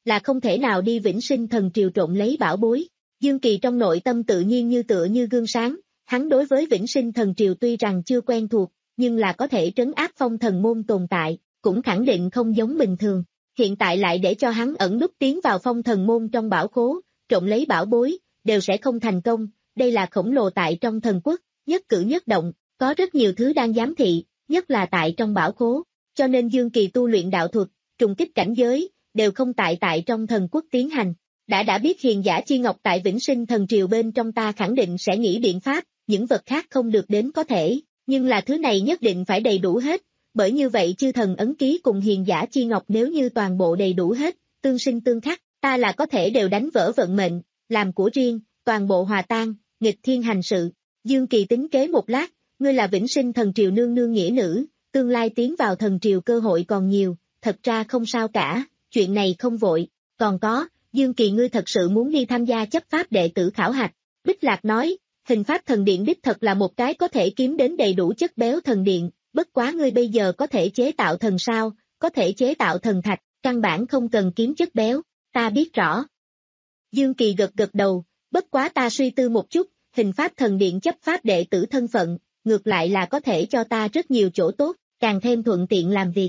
là không thể nào đi Vĩnh Sinh Thần Triều trộn lấy bảo bối. Dương Kỳ trong nội tâm tự nhiên như tựa như gương sáng, hắn đối với Vĩnh Sinh Thần Triều tuy rằng chưa quen thuộc, nhưng là có thể trấn áp phong thần môn tồn tại, cũng khẳng định không giống bình thường. Hiện tại lại để cho hắn ẩn núp tiến vào phong thần môn trong bảo khố, trộn lấy bảo bối, đều sẽ không thành công, đây là khổng lồ tại trong thần quốc, nhất cử nhất động, có rất nhiều thứ đang giám thị, nhất là tại trong bảo khố, cho nên Dương Kỳ tu luyện đạo thuật, trùng kích cảnh giới, đều không tại tại trong thần quốc tiến hành. Đã đã biết hiền giả chi ngọc tại Vĩnh Sinh Thần Triều bên trong ta khẳng định sẽ nghĩ biện pháp, những vật khác không được đến có thể, nhưng là thứ này nhất định phải đầy đủ hết, bởi như vậy chư thần ấn ký cùng hiền giả chi ngọc nếu như toàn bộ đầy đủ hết, tương sinh tương khắc, ta là có thể đều đánh vỡ vận mệnh, làm của riêng, toàn bộ hòa tan, nghịch thiên hành sự. Dương Kỳ tính kế một lát, ngươi là Vĩnh Sinh Thần Triều nương nương nghĩa nữ, tương lai tiến vào thần triều cơ hội còn nhiều, thật ra không sao cả, chuyện này không vội, còn có, Dương Kỳ ngươi thật sự muốn đi tham gia chấp pháp đệ tử khảo hạch. Bích Lạc nói, hình pháp thần điện đích thật là một cái có thể kiếm đến đầy đủ chất béo thần điện, bất quá ngươi bây giờ có thể chế tạo thần sao, có thể chế tạo thần thạch, căn bản không cần kiếm chất béo, ta biết rõ. Dương Kỳ gật gật đầu, bất quá ta suy tư một chút, hình pháp thần điện chấp pháp đệ tử thân phận, ngược lại là có thể cho ta rất nhiều chỗ tốt, càng thêm thuận tiện làm việc.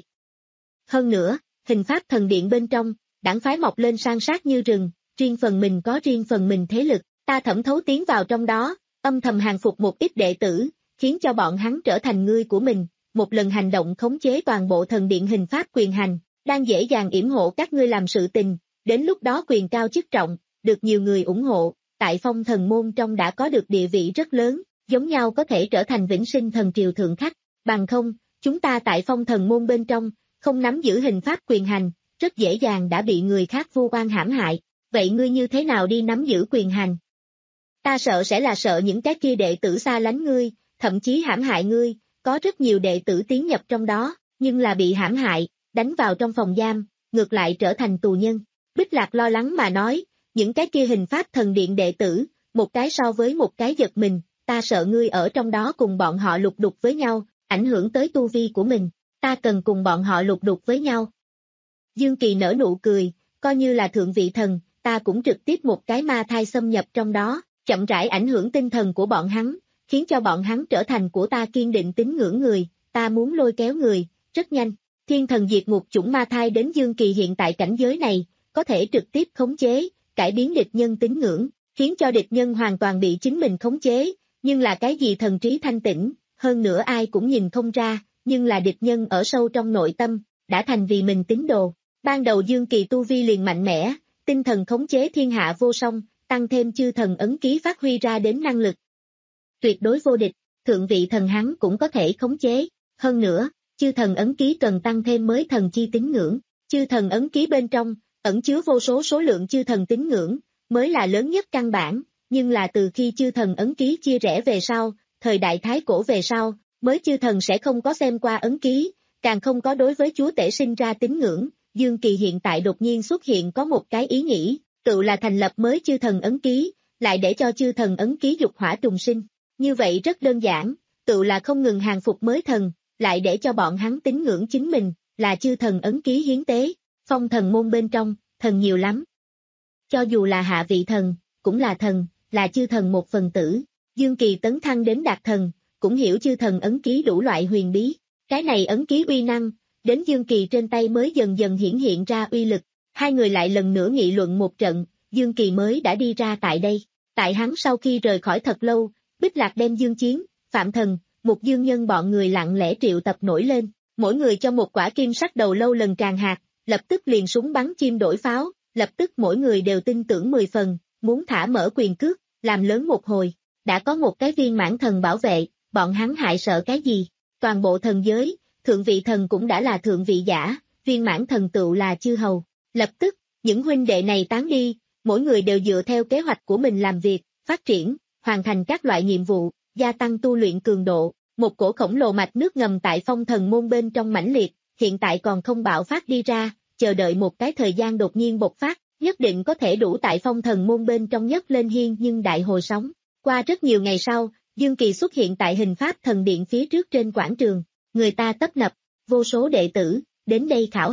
Hơn nữa, hình pháp thần điện bên trong, đảng phái mọc lên san sát như rừng, riêng phần mình có riêng phần mình thế lực, ta thẩm thấu tiến vào trong đó, âm thầm hàng phục một ít đệ tử, khiến cho bọn hắn trở thành ngươi của mình, một lần hành động khống chế toàn bộ thần điện hình pháp quyền hành, đang dễ dàng yểm hộ các ngươi làm sự tình, đến lúc đó quyền cao chức trọng, được nhiều người ủng hộ, tại phong thần môn trong đã có được địa vị rất lớn, giống nhau có thể trở thành Vĩnh Sinh Thần Triều thượng khách, bằng không, chúng ta tại phong thần môn bên trong, không nắm giữ hình pháp quyền hành, rất dễ dàng đã bị người khác vu oan hãm hại, vậy ngươi như thế nào đi nắm giữ quyền hành? Ta sợ sẽ là sợ những cái kia đệ tử xa lánh ngươi, thậm chí hãm hại ngươi, có rất nhiều đệ tử tiến nhập trong đó, nhưng là bị hãm hại, đánh vào trong phòng giam, ngược lại trở thành tù nhân. Bích Lạc lo lắng mà nói, những cái kia hình pháp thần điện đệ tử, một cái so với một cái giật mình, ta sợ ngươi ở trong đó cùng bọn họ lục đục với nhau, ảnh hưởng tới tu vi của mình, ta cần cùng bọn họ lục đục với nhau. Dương Kỳ nở nụ cười, coi như là thượng vị thần, ta cũng trực tiếp một cái ma thai xâm nhập trong đó, chậm rãi ảnh hưởng tinh thần của bọn hắn, khiến cho bọn hắn trở thành của ta kiên định tín ngưỡng người, ta muốn lôi kéo người, rất nhanh, thiên thần diệt ngục chủng ma thai đến Dương Kỳ hiện tại cảnh giới này, có thể trực tiếp khống chế, cải biến địch nhân tín ngưỡng, khiến cho địch nhân hoàn toàn bị chính mình khống chế, nhưng là cái gì thần trí thanh tĩnh, hơn nữa ai cũng nhìn không ra, nhưng là địch nhân ở sâu trong nội tâm, đã thành vì mình tín đồ. Ban đầu Dương Kỳ tu vi liền mạnh mẽ, tinh thần khống chế thiên hạ vô song, tăng thêm chư thần ấn ký phát huy ra đến năng lực. Tuyệt đối vô địch, thượng vị thần hắn cũng có thể khống chế, hơn nữa, chư thần ấn ký cần tăng thêm mới thần chi tín ngưỡng, chư thần ấn ký bên trong, ẩn chứa vô số số lượng chư thần tín ngưỡng, mới là lớn nhất căn bản, nhưng là từ khi chư thần ấn ký chia rẽ về sau, thời đại thái cổ về sau, mới chư thần sẽ không có xem qua ấn ký, càng không có đối với chúa tể sinh ra tín ngưỡng. Dương Kỳ hiện tại đột nhiên xuất hiện có một cái ý nghĩ, tự là thành lập mới chư thần ấn ký, lại để cho chư thần ấn ký dục hỏa trùng sinh. Như vậy rất đơn giản, tự là không ngừng hàng phục mới thần, lại để cho bọn hắn tín ngưỡng chính mình, là chư thần ấn ký hiến tế. Phong thần môn bên trong, thần nhiều lắm. Cho dù là hạ vị thần, cũng là thần, là chư thần một phần tử. Dương Kỳ tấn thăng đến đạt thần, cũng hiểu chư thần ấn ký đủ loại huyền bí. Cái này ấn ký uy năng, đến Dương Kỳ trên tay mới dần dần hiển hiện ra uy lực. Hai người lại lần nữa nghị luận một trận, Dương Kỳ mới đã đi ra tại đây. Tại hắn sau khi rời khỏi thật lâu, Bích Lạc đem Dương Chiến, Phạm Thần, một dương nhân bọn người lặng lẽ triệu tập nổi lên, mỗi người cho một quả kim sắc đầu lâu lần tràn hạt, lập tức liền súng bắn chim đổi pháo, lập tức mỗi người đều tin tưởng mười phần, muốn thả mở quyền cước, làm lớn một hồi. Đã có một cái viên mãn thần bảo vệ, bọn hắn hại sợ cái gì? Toàn bộ thần giới, thượng vị thần cũng đã là thượng vị giả, viên mãn thần tựu là chư hầu. Lập tức, những huynh đệ này tán đi, mỗi người đều dựa theo kế hoạch của mình làm việc, phát triển, hoàn thành các loại nhiệm vụ, gia tăng tu luyện cường độ. Một cổ khổng lồ mạch nước ngầm tại phong thần môn bên trong mãnh liệt, hiện tại còn không bạo phát đi ra, chờ đợi một cái thời gian đột nhiên bộc phát, nhất định có thể đủ tại phong thần môn bên trong nhất lên hiên nhưng đại hồi sóng. Qua rất nhiều ngày sau, Dương Kỳ xuất hiện tại hình pháp thần điện phía trước trên quảng trường, người ta tấp nập, vô số đệ tử, đến đây khảo hạch,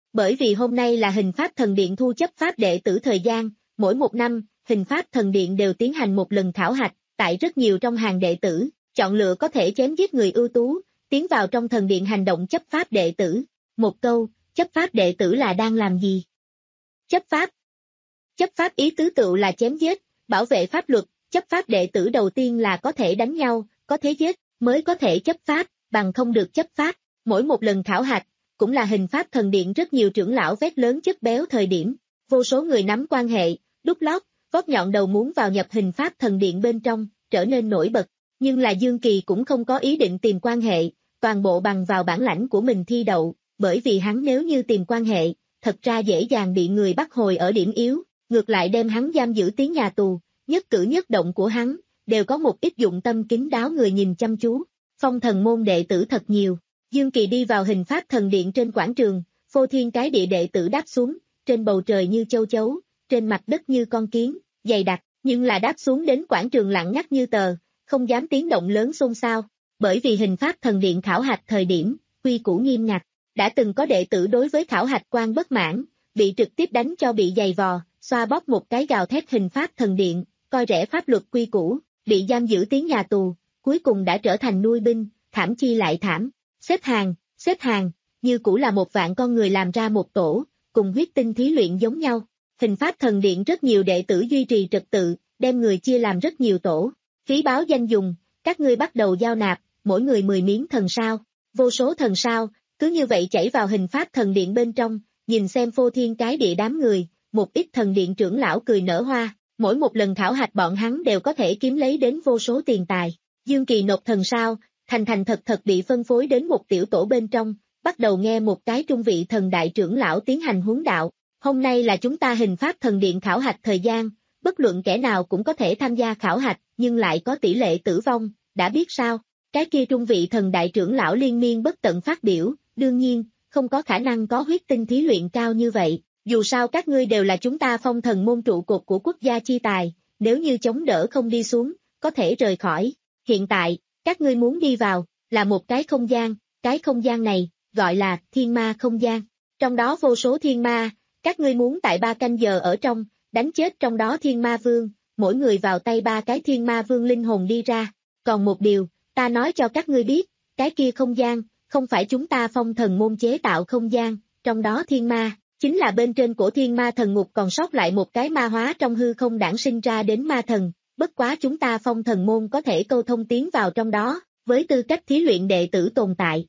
Bởi vì hôm nay là Hình Pháp Thần Điện thu chấp pháp đệ tử thời gian, mỗi một năm, Hình Pháp Thần Điện đều tiến hành một lần khảo hạch, tại rất nhiều trong hàng đệ tử, chọn lựa có thể chém giết người ưu tú, tiến vào trong thần điện hành động chấp pháp đệ tử. Một câu, chấp pháp đệ tử là đang làm gì? Chấp pháp. Chấp pháp ý tứ tựu là chém giết, bảo vệ pháp luật, chấp pháp đệ tử đầu tiên là có thể đánh nhau, có thế giết, mới có thể chấp pháp, bằng không được chấp pháp. Mỗi một lần khảo hạch, cũng là Hình Pháp Thần Điện rất nhiều trưởng lão vét lớn chất béo thời điểm, vô số người nắm quan hệ, đút lót, vót nhọn đầu muốn vào nhập Hình Pháp Thần Điện bên trong, trở nên nổi bật. Nhưng là Dương Kỳ cũng không có ý định tìm quan hệ, toàn bộ bằng vào bản lãnh của mình thi đậu, bởi vì hắn nếu như tìm quan hệ, thật ra dễ dàng bị người bắt hồi ở điểm yếu, ngược lại đem hắn giam giữ tiến nhà tù, nhất cử nhất động của hắn, đều có một ít dụng tâm kín đáo người nhìn chăm chú. Phong Thần môn đệ tử thật nhiều, Dương Kỳ đi vào Hình Pháp Thần Điện trên quảng trường, phô thiên cái địa đệ tử đáp xuống, trên bầu trời như châu chấu, trên mặt đất như con kiến, dày đặc, nhưng là đáp xuống đến quảng trường lặng ngắt như tờ, không dám tiếng động lớn xôn xao, bởi vì Hình Pháp Thần Điện khảo hạch thời điểm, quy củ nghiêm ngặt, đã từng có đệ tử đối với khảo hạch quan bất mãn, bị trực tiếp đánh cho bị giày vò, xoa bóp một cái gào thét Hình Pháp Thần Điện, coi rẻ pháp luật quy củ, bị giam giữ tiến nhà tù, cuối cùng đã trở thành nuôi binh, thảm chi lại thảm, xếp hàng, xếp hàng, như cũ là một vạn con người làm ra một tổ, cùng huyết tinh thí luyện giống nhau. Hình Pháp Thần Điện rất nhiều đệ tử duy trì trật tự, đem người chia làm rất nhiều tổ, phí báo danh dùng, các ngươi bắt đầu giao nạp, mỗi người mười miếng thần sao, vô số thần sao, cứ như vậy chảy vào Hình Pháp Thần Điện bên trong, nhìn xem phô thiên cái địa đám người, một ít thần điện trưởng lão cười nở hoa, mỗi một lần khảo hạch bọn hắn đều có thể kiếm lấy đến vô số tiền tài. Dương Kỳ nộp thần sao, thành thành thật thật bị phân phối đến một tiểu tổ bên trong, bắt đầu nghe một cái trung vị thần đại trưởng lão tiến hành huấn đạo. Hôm nay là chúng ta Hình Pháp Thần Điện khảo hạch thời gian, bất luận kẻ nào cũng có thể tham gia khảo hạch, nhưng lại có tỷ lệ tử vong, đã biết sao? Cái kia trung vị thần đại trưởng lão liên miên bất tận phát biểu, đương nhiên, không có khả năng có huyết tinh thí luyện cao như vậy, dù sao các ngươi đều là chúng ta Phong Thần môn trụ cột của quốc gia chi tài, nếu như chống đỡ không đi xuống, có thể rời khỏi. Hiện tại, các ngươi muốn đi vào, là một cái không gian, cái không gian này, gọi là thiên ma không gian, trong đó vô số thiên ma, các ngươi muốn tại ba canh giờ ở trong, đánh chết trong đó thiên ma vương, mỗi người vào tay ba cái thiên ma vương linh hồn đi ra. Còn một điều, ta nói cho các ngươi biết, cái kia không gian, không phải chúng ta Phong Thần môn chế tạo không gian, trong đó thiên ma, chính là bên trên của thiên ma thần ngục còn sót lại một cái ma hóa trong hư không đản sinh ra đến ma thần, bất quá chúng ta Phong Thần môn có thể câu thông tiến vào trong đó, với tư cách thí luyện đệ tử tồn tại.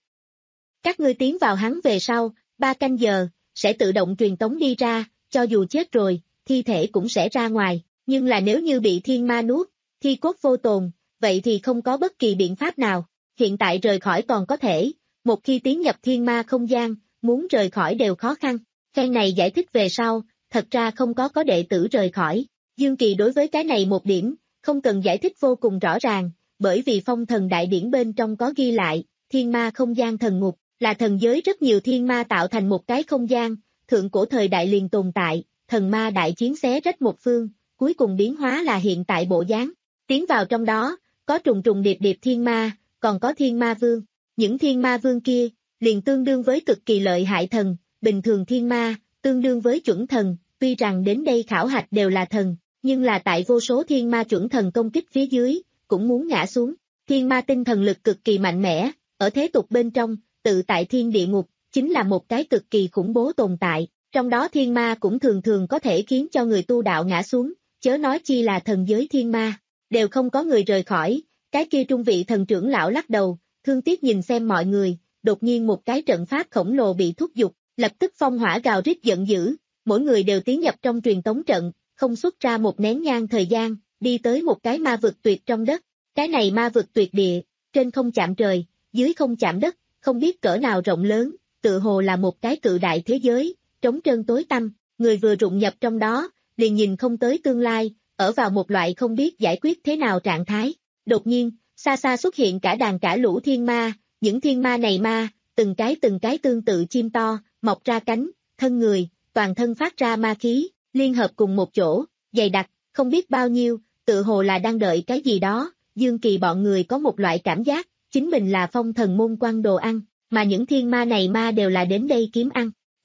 Các ngươi tiến vào hắn về sau, ba canh giờ, sẽ tự động truyền tống đi ra, cho dù chết rồi, thi thể cũng sẽ ra ngoài, nhưng là nếu như bị thiên ma nuốt, thi cốt vô tồn, vậy thì không có bất kỳ biện pháp nào, hiện tại rời khỏi còn có thể, một khi tiến nhập thiên ma không gian, muốn rời khỏi đều khó khăn. Phen này giải thích về sau, thật ra không có có đệ tử rời khỏi, Dương Kỳ đối với cái này một điểm, không cần giải thích vô cùng rõ ràng, bởi vì Phong Thần đại điển bên trong có ghi lại, thiên ma không gian thần ngục, là thần giới rất nhiều thiên ma tạo thành một cái không gian, thượng cổ thời đại liền tồn tại, thần ma đại chiến xé rách một phương, cuối cùng biến hóa là hiện tại bộ dáng. Tiến vào trong đó, có trùng trùng điệp điệp thiên ma, còn có thiên ma vương, những thiên ma vương kia, liền tương đương với cực kỳ lợi hại thần, bình thường thiên ma, tương đương với chuẩn thần, tuy rằng đến đây khảo hạch đều là thần, nhưng là tại vô số thiên ma chuẩn thần công kích phía dưới, cũng muốn ngã xuống. Thiên ma tinh thần lực cực kỳ mạnh mẽ, ở thế tục bên trong, tự tại thiên địa ngục, chính là một cái cực kỳ khủng bố tồn tại, trong đó thiên ma cũng thường thường có thể khiến cho người tu đạo ngã xuống, chớ nói chi là thần giới thiên ma, đều không có người rời khỏi. Cái kia trung vị thần trưởng lão lắc đầu, thương tiếc nhìn xem mọi người, đột nhiên một cái trận pháp khổng lồ bị thúc giục, lập tức phong hỏa gào rít giận dữ, mỗi người đều tiến nhập trong truyền tống trận, không xuất ra một nén nhang thời gian, đi tới một cái ma vực tuyệt trong đất. Cái này ma vực tuyệt địa, trên không chạm trời, dưới không chạm đất, không biết cỡ nào rộng lớn, tự hồ là một cái cự đại thế giới, trống trơn tối tăm, người vừa rụng nhập trong đó, liền nhìn không tới tương lai, ở vào một loại không biết giải quyết thế nào trạng thái. Đột nhiên, xa xa xuất hiện cả đàn cả lũ thiên ma, những thiên ma này ma, từng cái từng cái tương tự chim to, mọc ra cánh, thân người, toàn thân phát ra ma khí, liên hợp cùng một chỗ, dày đặc, không biết bao nhiêu, tự hồ là đang đợi cái gì đó. Dương Kỳ bọn người có một loại cảm giác, chính mình là Phong Thần môn quan đồ ăn, mà những thiên ma này ma đều là đến đây kiếm ăn.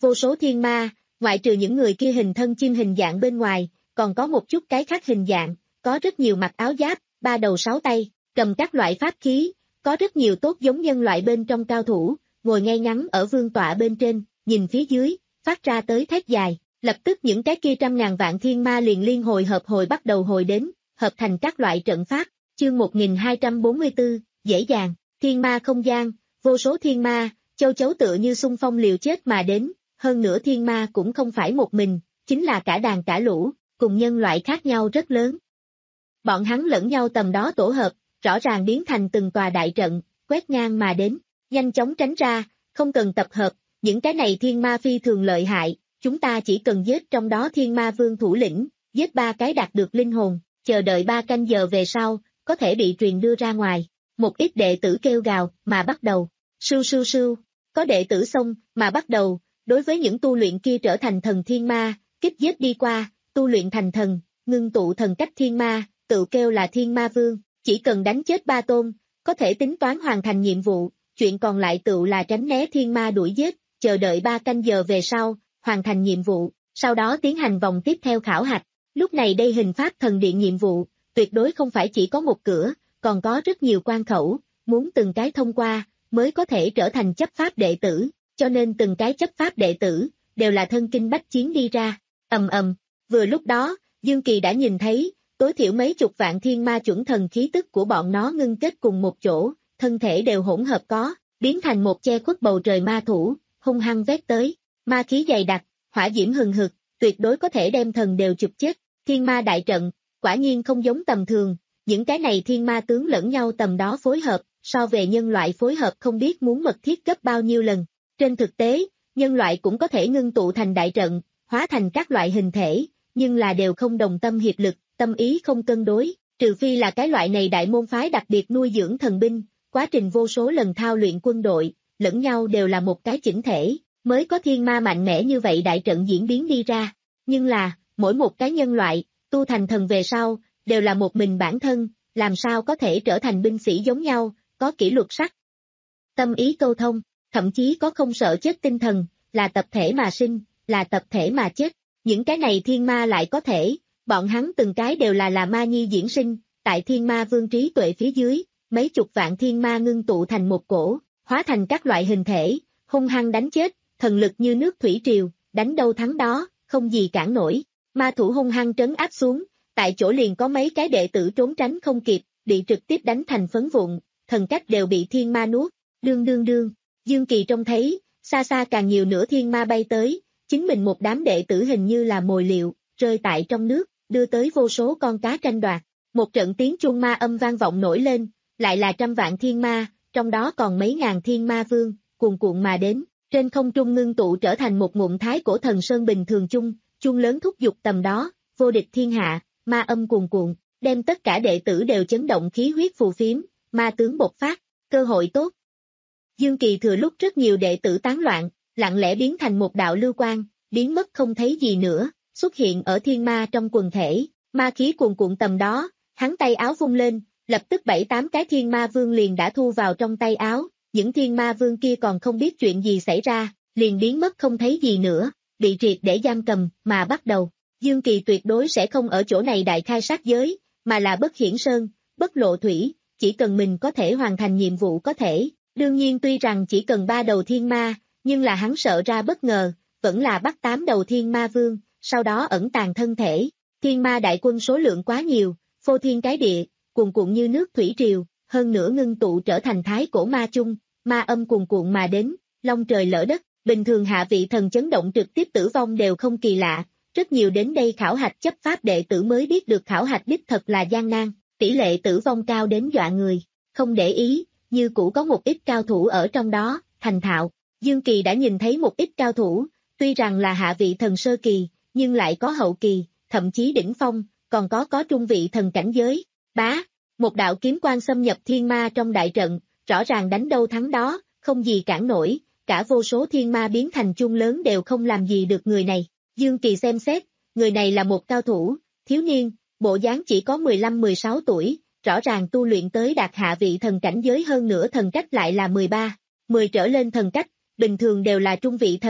vô số thiên ma, ngoại trừ những người kia hình thân chim hình dạng bên ngoài, còn có một chút cái khác hình dạng, có rất nhiều mặc áo giáp, ba đầu sáu tay, cầm các loại pháp khí, có rất nhiều tốt giống nhân loại bên trong cao thủ, ngồi ngay ngắn ở vương tọa bên trên, nhìn phía dưới, phát ra tới thét dài, lập tức những cái kia trăm ngàn vạn thiên ma liền liên hồi hợp hồi bắt đầu hồi đến, hợp thành các loại trận pháp, chương một nghìn hai trăm bốn mươi tư, dễ dàng, thiên ma không gian, vô số thiên ma, châu chấu tựa như xung phong liều chết mà đến, hơn nữa thiên ma cũng không phải một mình, chính là cả đàn cả lũ, cùng nhân loại khác nhau rất lớn. Bọn hắn lẫn nhau tầm đó tổ hợp, rõ ràng biến thành từng tòa đại trận, quét ngang mà đến, nhanh chóng tránh ra, không cần tập hợp, những cái này thiên ma phi thường lợi hại, chúng ta chỉ cần giết trong đó thiên ma vương thủ lĩnh, giết ba cái đạt được linh hồn, chờ đợi ba canh giờ về sau, có thể bị truyền đưa ra ngoài. Một ít đệ tử kêu gào, mà bắt đầu, sưu sưu sưu, có đệ tử xông, mà bắt đầu, đối với những tu luyện kia trở thành thần thiên ma, kích giết đi qua, tu luyện thành thần, ngưng tụ thần cách thiên ma, tự kêu là thiên ma vương, chỉ cần đánh chết ba tôn, có thể tính toán hoàn thành nhiệm vụ, chuyện còn lại tự là tránh né thiên ma đuổi giết, chờ đợi ba canh giờ về sau, hoàn thành nhiệm vụ, sau đó tiến hành vòng tiếp theo khảo hạch. Lúc này đây hình pháp thần điện nhiệm vụ, tuyệt đối không phải chỉ có một cửa, còn có rất nhiều quan khẩu, muốn từng cái thông qua, mới có thể trở thành chấp pháp đệ tử, cho nên từng cái chấp pháp đệ tử, đều là thân kinh bách chiến đi ra, ầm ầm. Vừa lúc đó, Dương Kỳ đã nhìn thấy, tối thiểu mấy chục vạn thiên ma chuẩn thần khí tức của bọn nó ngưng kết cùng một chỗ, thân thể đều hỗn hợp có, biến thành một che khuất bầu trời ma thủ, hung hăng vét tới, ma khí dày đặc, hỏa diễm hừng hực, tuyệt đối có thể đem thần đều chụp chết, thiên ma đại trận, quả nhiên không giống tầm thường, những cái này thiên ma tướng lẫn nhau tầm đó phối hợp, so về nhân loại phối hợp không biết muốn mật thiết gấp bao nhiêu lần. Trên thực tế, nhân loại cũng có thể ngưng tụ thành đại trận, hóa thành các loại hình thể, nhưng là đều không đồng tâm hiệp lực, tâm ý không cân đối, trừ phi là cái loại này đại môn phái đặc biệt nuôi dưỡng thần binh, quá trình vô số lần thao luyện quân đội, lẫn nhau đều là một cái chỉnh thể, mới có thiên ma mạnh mẽ như vậy đại trận diễn biến đi ra. Nhưng là, mỗi một cái nhân loại, tu thành thần về sau, đều là một mình bản thân, làm sao có thể trở thành binh sĩ giống nhau, có kỷ luật sắc. Tâm ý câu thông, thậm chí có không sợ chết tinh thần, là tập thể mà sinh, là tập thể mà chết. Những cái này thiên ma lại có thể, bọn hắn từng cái đều là là ma nhi diễn sinh, tại thiên ma vương trí tuệ phía dưới, mấy chục vạn thiên ma ngưng tụ thành một cổ, hóa thành các loại hình thể, hung hăng đánh chết, thần lực như nước thủy triều, đánh đâu thắng đó, không gì cản nổi. Ma thủ hung hăng trấn áp xuống, tại chỗ liền có mấy cái đệ tử trốn tránh không kịp, bị trực tiếp đánh thành phấn vụn, thần cách đều bị thiên ma nuốt, đương đương đương. Dương Kỳ trông thấy, xa xa càng nhiều nữa thiên ma bay tới, chính mình một đám đệ tử hình như là mồi liệu, rơi tại trong nước, đưa tới vô số con cá tranh đoạt. Một trận tiếng chuông ma âm vang vọng nổi lên, lại là trăm vạn thiên ma, trong đó còn mấy ngàn thiên ma vương, cuồn cuộn mà đến, trên không trung ngưng tụ trở thành một ngụm thái cổ thần sơn bình thường chung, chuông lớn thúc giục tầm đó, vô địch thiên hạ, ma âm cuồn cuộn, đem tất cả đệ tử đều chấn động khí huyết phù phiếm, ma tướng bộc phát, cơ hội tốt. Dương Kỳ thừa lúc rất nhiều đệ tử tán loạn, lặng lẽ biến thành một đạo lưu quang, biến mất không thấy gì nữa, xuất hiện ở thiên ma trong quần thể, ma khí cuồn cuộn tầm đó, hắn tay áo vung lên, lập tức bảy tám cái thiên ma vương liền đã thu vào trong tay áo, những thiên ma vương kia còn không biết chuyện gì xảy ra, liền biến mất không thấy gì nữa, bị triệt để giam cầm, mà bắt đầu. Dương Kỳ tuyệt đối sẽ không ở chỗ này đại khai sát giới, mà là bất hiển sơn, bất lộ thủy, chỉ cần mình có thể hoàn thành nhiệm vụ có thể. Đương nhiên tuy rằng chỉ cần ba đầu thiên ma, nhưng là hắn sợ ra bất ngờ, vẫn là bắt tám đầu thiên ma vương, sau đó ẩn tàng thân thể. Thiên ma đại quân số lượng quá nhiều, phô thiên cái địa, cuồn cuộn như nước thủy triều, hơn nữa ngưng tụ trở thành thái cổ ma chung, ma âm cuồn cuộn mà đến, long trời lỡ đất, bình thường hạ vị thần chấn động trực tiếp tử vong đều không kỳ lạ, rất nhiều đến đây khảo hạch chấp pháp đệ tử mới biết được khảo hạch đích thật là gian nan, tỷ lệ tử vong cao đến dọa người, không để ý. Như cũ có một ít cao thủ ở trong đó, thành thạo. Dương Kỳ đã nhìn thấy một ít cao thủ, tuy rằng là hạ vị thần sơ kỳ, nhưng lại có hậu kỳ, thậm chí đỉnh phong, còn có có trung vị thần cảnh giới. Bá, một đạo kiếm quang xâm nhập thiên ma trong đại trận, rõ ràng đánh đâu thắng đó, không gì cản nổi, cả vô số thiên ma biến thành chuông lớn đều không làm gì được người này. Dương Kỳ xem xét, người này là một cao thủ, thiếu niên, bộ dáng chỉ có mười lăm mười sáu tuổi. Rõ ràng tu luyện tới đạt hạ vị thần cảnh giới hơn nữa thần cách lại là mười ba, mười trở lên thần cách, bình thường đều là trung vị thần,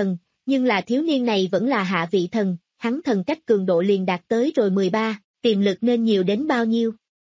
nhưng là thiếu niên này vẫn là hạ vị thần, hắn thần cách cường độ liền đạt tới rồi mười ba, tiềm lực nên nhiều đến bao nhiêu.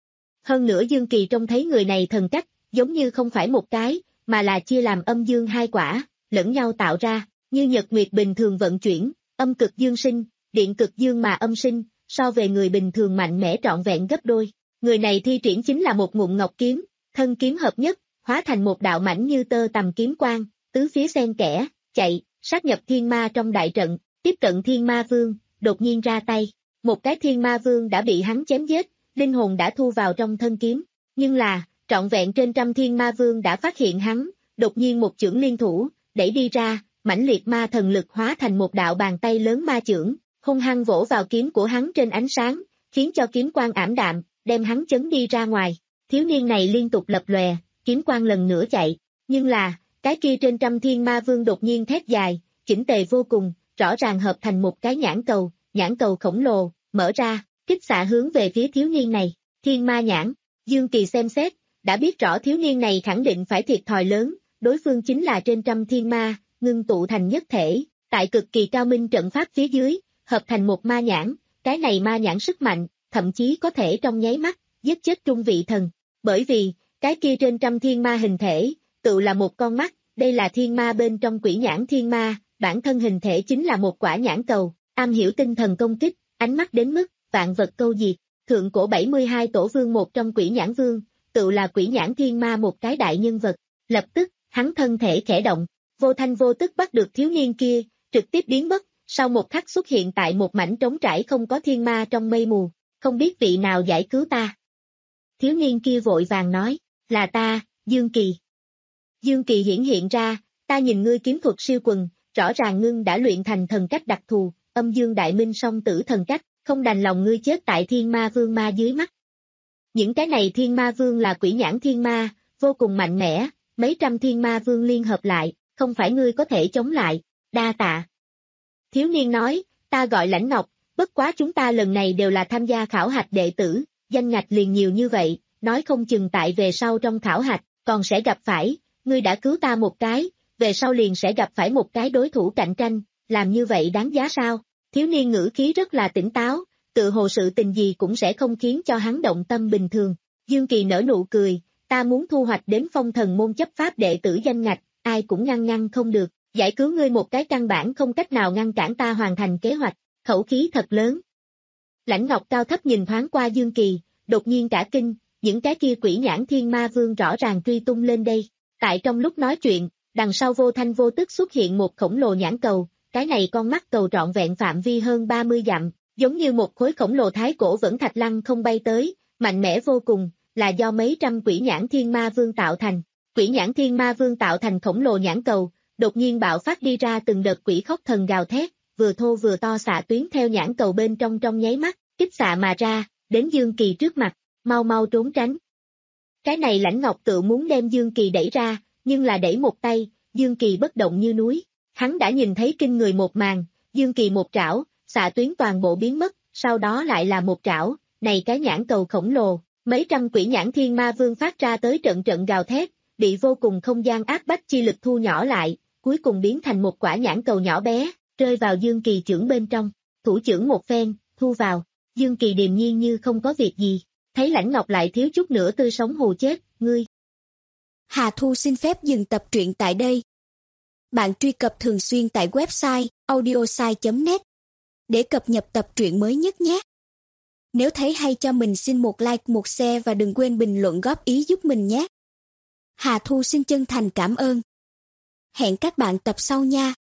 Hơn nữa Dương Kỳ trông thấy người này thần cách, giống như không phải một cái, mà là chia làm âm dương hai quả, lẫn nhau tạo ra, như nhật nguyệt bình thường vận chuyển, âm cực dương sinh, điện cực dương mà âm sinh, so về người bình thường mạnh mẽ trọn vẹn gấp đôi. Người này thi triển chính là một ngụm ngọc kiếm, thân kiếm hợp nhất, hóa thành một đạo mảnh như tơ tằm kiếm quang, tứ phía xen kẽ, chạy, sát nhập thiên ma trong đại trận, tiếp cận thiên ma vương, đột nhiên ra tay. Một cái thiên ma vương đã bị hắn chém giết, linh hồn đã thu vào trong thân kiếm, nhưng là, trọn vẹn trên trăm thiên ma vương đã phát hiện hắn, đột nhiên một chưởng liên thủ, đẩy đi ra, mãnh liệt ma thần lực hóa thành một đạo bàn tay lớn ma chưởng, hung hăng vỗ vào kiếm của hắn trên ánh sáng, khiến cho kiếm quang ảm đạm, đem hắn chấn đi ra ngoài. Thiếu niên này liên tục lập lòe, kiếm quang lần nữa chạy, nhưng là, cái kia trên trăm thiên ma vương đột nhiên thét dài, chỉnh tề vô cùng, rõ ràng hợp thành một cái nhãn cầu, nhãn cầu khổng lồ, mở ra, kích xạ hướng về phía thiếu niên này, thiên ma nhãn. Dương Kỳ xem xét, đã biết rõ thiếu niên này khẳng định phải thiệt thòi lớn, đối phương chính là trên trăm thiên ma, ngưng tụ thành nhất thể, tại cực kỳ cao minh trận pháp phía dưới, hợp thành một ma nhãn, cái này ma nhãn sức mạnh, thậm chí có thể trong nháy mắt, giết chết trung vị thần, bởi vì, cái kia trên trăm thiên ma hình thể, tự là một con mắt, đây là thiên ma bên trong quỷ nhãn thiên ma, bản thân hình thể chính là một quả nhãn cầu, am hiểu tinh thần công kích, ánh mắt đến mức, vạn vật câu diệt, thượng cổ bảy mươi hai tổ vương một trong quỷ nhãn vương, tự là quỷ nhãn thiên ma một cái đại nhân vật, lập tức, hắn thân thể khẽ động, vô thanh vô tức bắt được thiếu niên kia, trực tiếp biến mất, sau một khắc xuất hiện tại một mảnh trống trải không có thiên ma trong mây mù, không biết vị nào giải cứu ta. Thiếu niên kia vội vàng nói, là ta, Dương Kỳ. Dương Kỳ hiển hiện ra, ta nhìn ngươi kiếm thuật siêu quần, rõ ràng ngưng đã luyện thành thần cách đặc thù, âm dương đại minh song tử thần cách, không đành lòng ngươi chết tại thiên ma vương ma dưới mắt. Những cái này thiên ma vương là quỷ nhãn thiên ma, vô cùng mạnh mẽ, mấy trăm thiên ma vương liên hợp lại, không phải ngươi có thể chống lại, đa tạ. Thiếu niên nói, ta gọi Lãnh Ngọc, bất quá chúng ta lần này đều là tham gia khảo hạch đệ tử, danh ngạch liền nhiều như vậy, nói không chừng tại về sau trong khảo hạch, còn sẽ gặp phải, ngươi đã cứu ta một cái, về sau liền sẽ gặp phải một cái đối thủ cạnh tranh, làm như vậy đáng giá sao? Thiếu niên ngữ khí rất là tỉnh táo, tự hồ sự tình gì cũng sẽ không khiến cho hắn động tâm bình thường. Dương Kỳ nở nụ cười, ta muốn thu hoạch đến phong thần môn chấp pháp đệ tử danh ngạch, ai cũng ngăn ngăn không được, giải cứu ngươi một cái căn bản không cách nào ngăn cản ta hoàn thành kế hoạch, khẩu khí thật lớn. Lãnh Ngọc cao thấp nhìn thoáng qua Dương Kỳ, đột nhiên cả kinh, những cái kia quỷ nhãn thiên ma vương rõ ràng truy tung lên đây. Tại trong lúc nói chuyện, đằng sau vô thanh vô tức xuất hiện một khổng lồ nhãn cầu, cái này con mắt cầu trọn vẹn phạm vi hơn ba mươi dặm, giống như một khối khổng lồ thái cổ vẫn thạch lăng không bay tới, mạnh mẽ vô cùng, là do mấy trăm quỷ nhãn thiên ma vương tạo thành. Quỷ nhãn thiên ma vương tạo thành khổng lồ nhãn cầu, đột nhiên bạo phát đi ra từng đợt quỷ khóc thần gào thét, vừa thô vừa to xạ tuyến theo nhãn cầu bên trong trong nháy mắt, kích xạ mà ra, đến Dương Kỳ trước mặt, mau mau trốn tránh. Cái này Lãnh Ngọc tự muốn đem Dương Kỳ đẩy ra, nhưng là đẩy một tay, Dương Kỳ bất động như núi. Hắn đã nhìn thấy kinh người một màn, Dương Kỳ một trảo, xạ tuyến toàn bộ biến mất, sau đó lại là một trảo, này cái nhãn cầu khổng lồ, mấy trăm quỷ nhãn thiên ma vương phát ra tới trận trận gào thét, bị vô cùng không gian áp bách chi lực thu nhỏ lại, cuối cùng biến thành một quả nhãn cầu nhỏ bé, rơi vào Dương Kỳ chưởng bên trong, thủ chưởng một phen, thu vào, Dương Kỳ điềm nhiên như không có việc gì, thấy Lãnh Ngọc lại thiếu chút nữa tươi sống hù chết, ngươi. Hà Thu xin phép dừng tập truyện tại đây. Bạn truy cập thường xuyên tại website audiosai chấm net để cập nhật tập truyện mới nhất nhé. Nếu thấy hay cho mình xin một like, một share và đừng quên bình luận góp ý giúp mình nhé. Hà Thu xin chân thành cảm ơn. Hẹn các bạn tập sau nha.